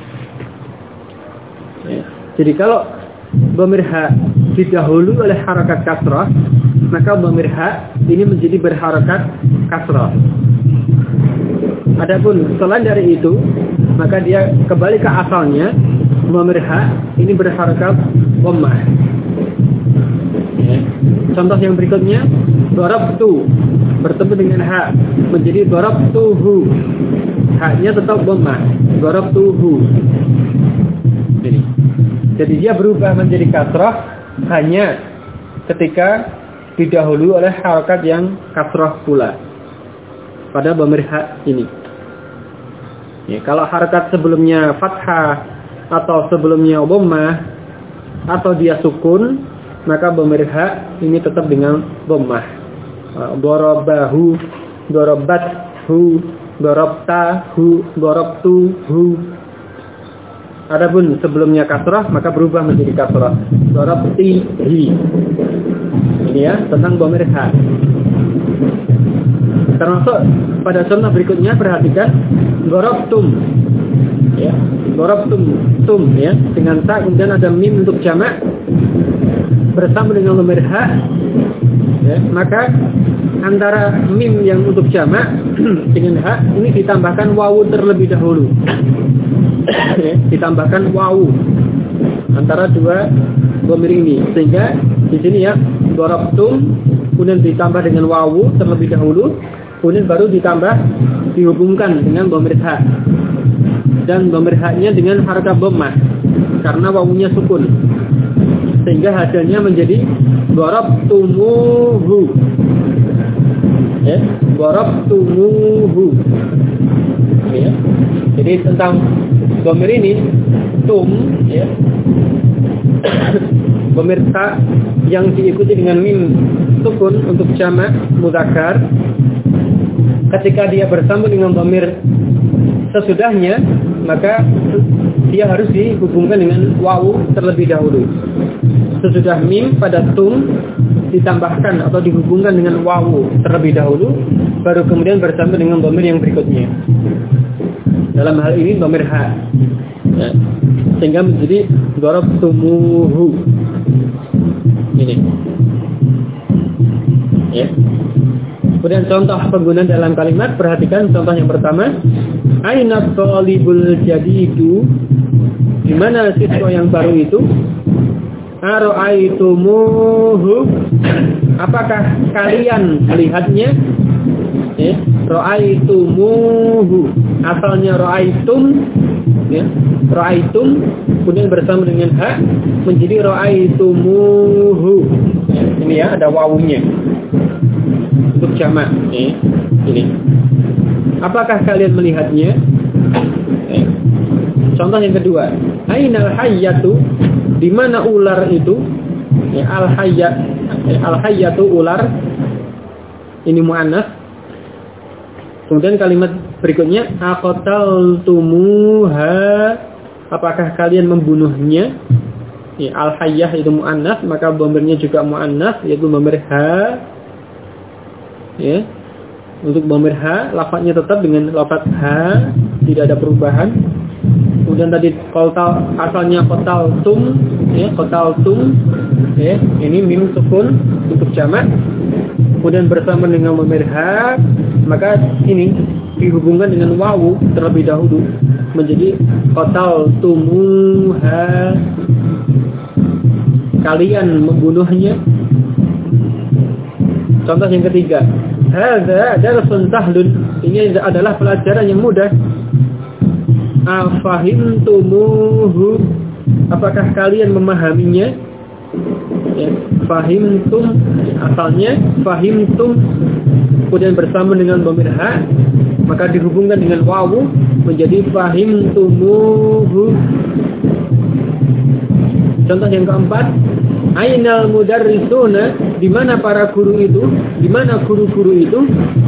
Ya. Jadi kalau dhamir ha didahului oleh harakat kasrah, maka dhamir ha ini menjadi berharakat kasrah. Adapun selain dari itu, maka dia kembali ke asalnya. Dhamir ha ini berharakat dhammah. Ya. Contoh yang berikutnya, darabtu bertemu dengan ha menjadi darabtuhu. Ha-nya tetap dhammah, darabtuhu. Jadi dia berubah menjadi kasrah hanya ketika didahului oleh harakat yang kasrah pula pada dhamir ha ini. Ya, kalau harakat sebelumnya fathah atau sebelumnya dhammah atau dia sukun, maka dhamir ha ini tetap dengan dhammah. Darabahu, darabathu, darabtahu, darabtuhu. Adapun sebelumnya kasrah maka berubah menjadi kasrah. Darabtihi. ya tentang dhamir ha. Termasuk pada contoh berikutnya, perhatikan gorobtum, ya, gorobtum tum, ya, dengan ta kemudian ada mim untuk jamak bersama dengan dhamir ha, ya, maka antara mim yang untuk jamak dengan ha ini ditambahkan wawu terlebih dahulu, ya, ditambahkan wawu antara dua dhamir ini, sehingga di sini ya gorobtum kemudian ditambah dengan wawu terlebih dahulu, kemudian baru ditambah dihubungkan dengan dhamir ha, dan dhamir ha-nya dengan harakat dhammah karena wawunya sukun, sehingga hasilnya menjadi darabtumuhu, ya, darabtumuhu, ya. Jadi tentang dhamir ini tum, ya, dhamir ta yang diikuti dengan mim sukun untuk jamak mudzakkar, ketika dia bersambung dengan dhamir sesudahnya, maka dia harus dihubungkan dengan wawu terlebih dahulu. Sesudah mim pada tum ditambahkan atau dihubungkan dengan wawu terlebih dahulu, baru kemudian bersambung dengan dhamir yang berikutnya. Dalam hal ini dhamir ha, ya, sehingga menjadi darabtumuhu. Ini, ya. Kemudian contoh penggunaan dalam kalimat, perhatikan contoh yang pertama, aina talibul jadidu, di mana siswa yang baru itu, ara'aitumuhu, apakah kalian melihatnya, ya, ra'aitumuhu, asalnya ra'aitum, ya, ra'aitum kemudian bersama dengan ha menjadi ra'aitumuhu, ya, ini ya ada wawunya untuk jamak, ya, ini. Apakah kalian melihatnya? Ya. Contoh yang kedua, ainal hayyatu, di mana ular itu? Ya, al-hayyatu ular, ini muannats. Kemudian kalimat berikutnya, aqtaltumuha, apakah kalian membunuhnya? Ya, al-hayyah itu muannats, maka dhamirnya juga muannats, yaitu dhamir ha. Ya. Untuk dhamir ha, lafadznya tetap dengan lafadz ha, tidak ada perubahan. Kemudian tadi asalnya qataltum, ya, qataltum, ya, ini mim sukun untuk jamak. Kemudian bersama dengan dhamir ha, maka ini dihubungkan dengan wawu terlebih dahulu menjadi qataltumuha, kalian membunuhnya. Contoh yang ketiga, hadza darsun sahlun, ini adalah pelajaran yang mudah. Afahimtumuhu, apakah kalian memahaminya? Ya, fahimtum, asalnya fahimtum, kemudian bersama dengan dhamir ha, maka dihubungkan dengan wawu menjadi fahimtumuhu. Contoh yang keempat, ainal mudarrisuna, di mana para guru itu? Di mana guru-guru itu?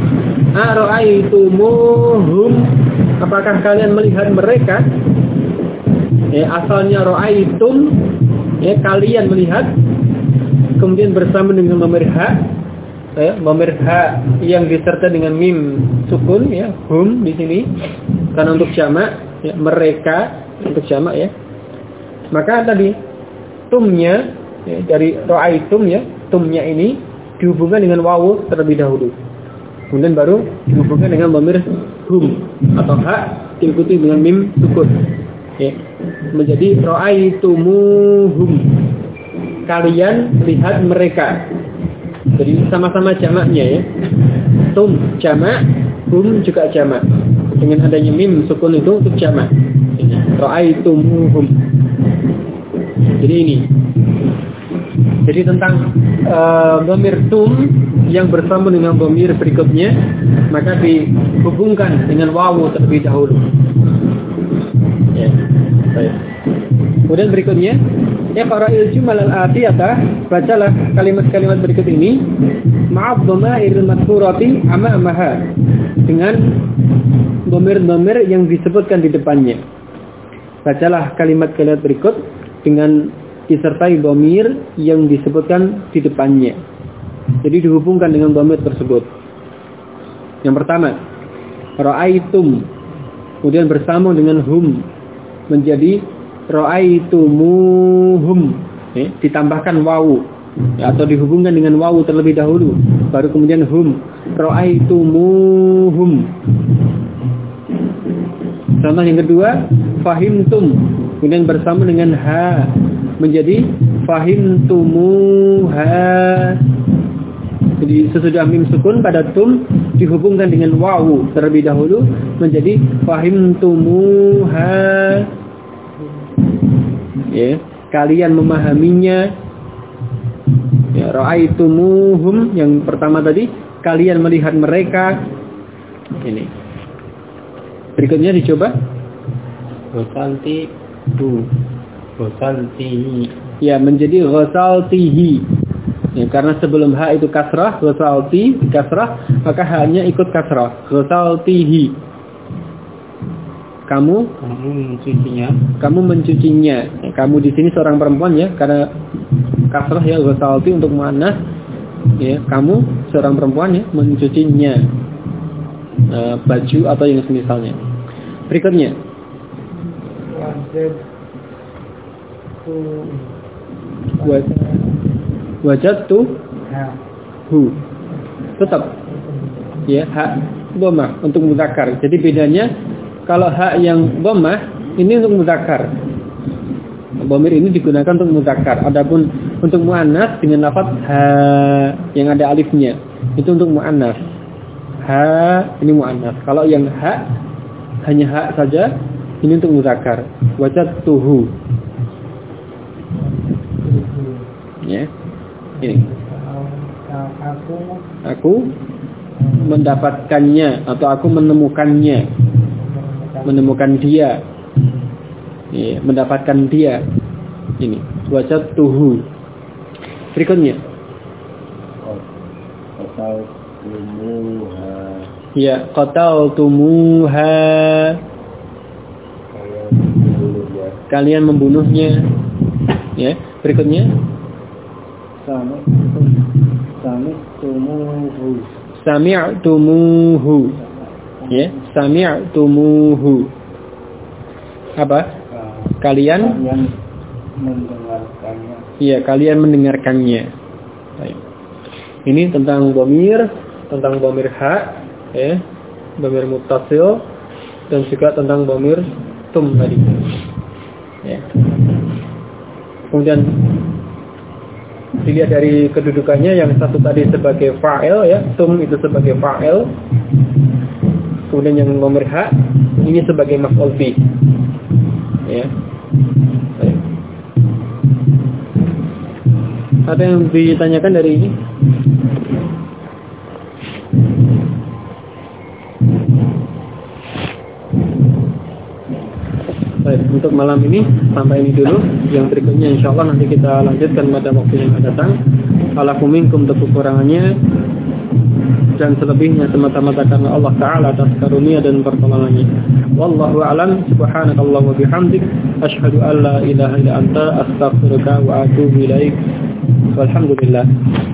Ara'aitumuhum, apakah kalian melihat mereka? Asalnya ra'aitum, ya, kalian melihat. Kemudian bersama dengan dhamir ha, dhamir ha yang disertai dengan mim sukun, ya, hum di sini karena untuk jamak, ya, mereka untuk jamak, ya. Maka tadi tumnya, ya, dari ra'aitum, ya, tumnya ini dihubungkan dengan wawu terlebih dahulu, kemudian baru dihubungkan dengan dhamir hum atau ha diikuti dengan mim sukun, ya, menjadi ra'aitumuhum, kalian lihat mereka. Jadi sama-sama jamaknya, ya, tum jamak, hum juga jamak, dengan adanya mim sukun itu untuk jamak, ra'aitumuhum. Jadi ini. Jadi tentang dhamir tum yang bersambung dengan dhamir berikutnya, maka dihubungkan dengan wawu terlebih dahulu. Ya. Baik. Kemudian berikutnya, iqra'il jumal al-atiyata, bacalah kalimat-kalimat berikut ini ma'ad dhamairil madhkurati amamaha, dengan dhamir-dhamir yang disebutkan di depannya. Bacalah kalimat-kalimat berikut dengan disertai dhamir yang disebutkan di depannya. Jadi dihubungkan dengan dhamir tersebut. Yang pertama, ra'aitum, kemudian bersambung dengan hum menjadi ra'aitumuhum, ditambahkan wawu, atau dihubungkan dengan wawu terlebih dahulu, baru kemudian hum, ra'aitumuhum. Contoh yang kedua, fahimtum, kemudian bersambung dengan ha menjadi fahimtumuha. Jadi sesudah mim sukun pada tum dihubungkan dengan wawu terlebih dahulu menjadi fahimtumuha. Ya, kalian memahaminya. Ya, ra'aitumuhum yang pertama tadi, kalian melihat mereka. Ini. Berikutnya dicoba. Ghasaltihi. Ya, menjadi ghasaltihi. Ya, karena sebelum ha itu kasrah, ghasalti kasrah, maka ha-nya ikut kasrah. Ghasaltihi. Kamu mencucinya. Ya, kamu di sini seorang perempuan ya, karena kasrah ya, ghasalti untuk muannas. Ya, kamu seorang perempuan ya, mencucinya. Baju atau yang semisalnya. Berikutnya. Wajadtu hu. Tetap ya, ha dhammah untuk mudzakkar. Jadi bedanya kalau ha yang dhammah ini untuk mudzakkar. Dhamir ini digunakan untuk mudzakkar. Adapun untuk muannas dengan lafaz ha yang ada alifnya itu untuk muannas. Ha ini muannas. Kalau yang ha hanya ha saja ini untuk mudzakkar. Wajadtuhu. Ya. Ini. Aku mendapatkannya atau aku menemukannya. Menemukan dia. Ya, mendapatkan dia. Ini. Wajadtuhu. Berikutnya. Ya, qataltumuha. Kalian membunuhnya. Ya, berikutnya. Sami'tumuhu. Ya, sami'tumuhu. Apa? Kalian mendengarkannya. Iya, kalian mendengarkannya. Baik. Ini tentang dhamir, tentang dhamir ha, ya, dhamir muttasil, dan juga tentang dhamir tum tadi. Ya. Kemudian dilihat dari kedudukannya, yang satu tadi sebagai fa'il ya, tum itu sebagai fa'il. Kemudian yang dhamir ha ini sebagai maf'ul bih. Ya. Baik. Ada yang ditanyakan dari ini? Baik, untuk malam ini sampai ini dulu. Yang berikutnya insyaallah nanti kita lanjutkan pada waktu yang akan datang. Alafu minkum, untuk kekurangannya dan selebihnya semata-mata karena Allah Ta'ala atas karunia dan pertolongannya. Wallahu a'lam. Subhanakallah wa bihamdik, asyhadu an la ilaha illa anta, astaghfiruka wa atubu ilaik. Walhamdulillah.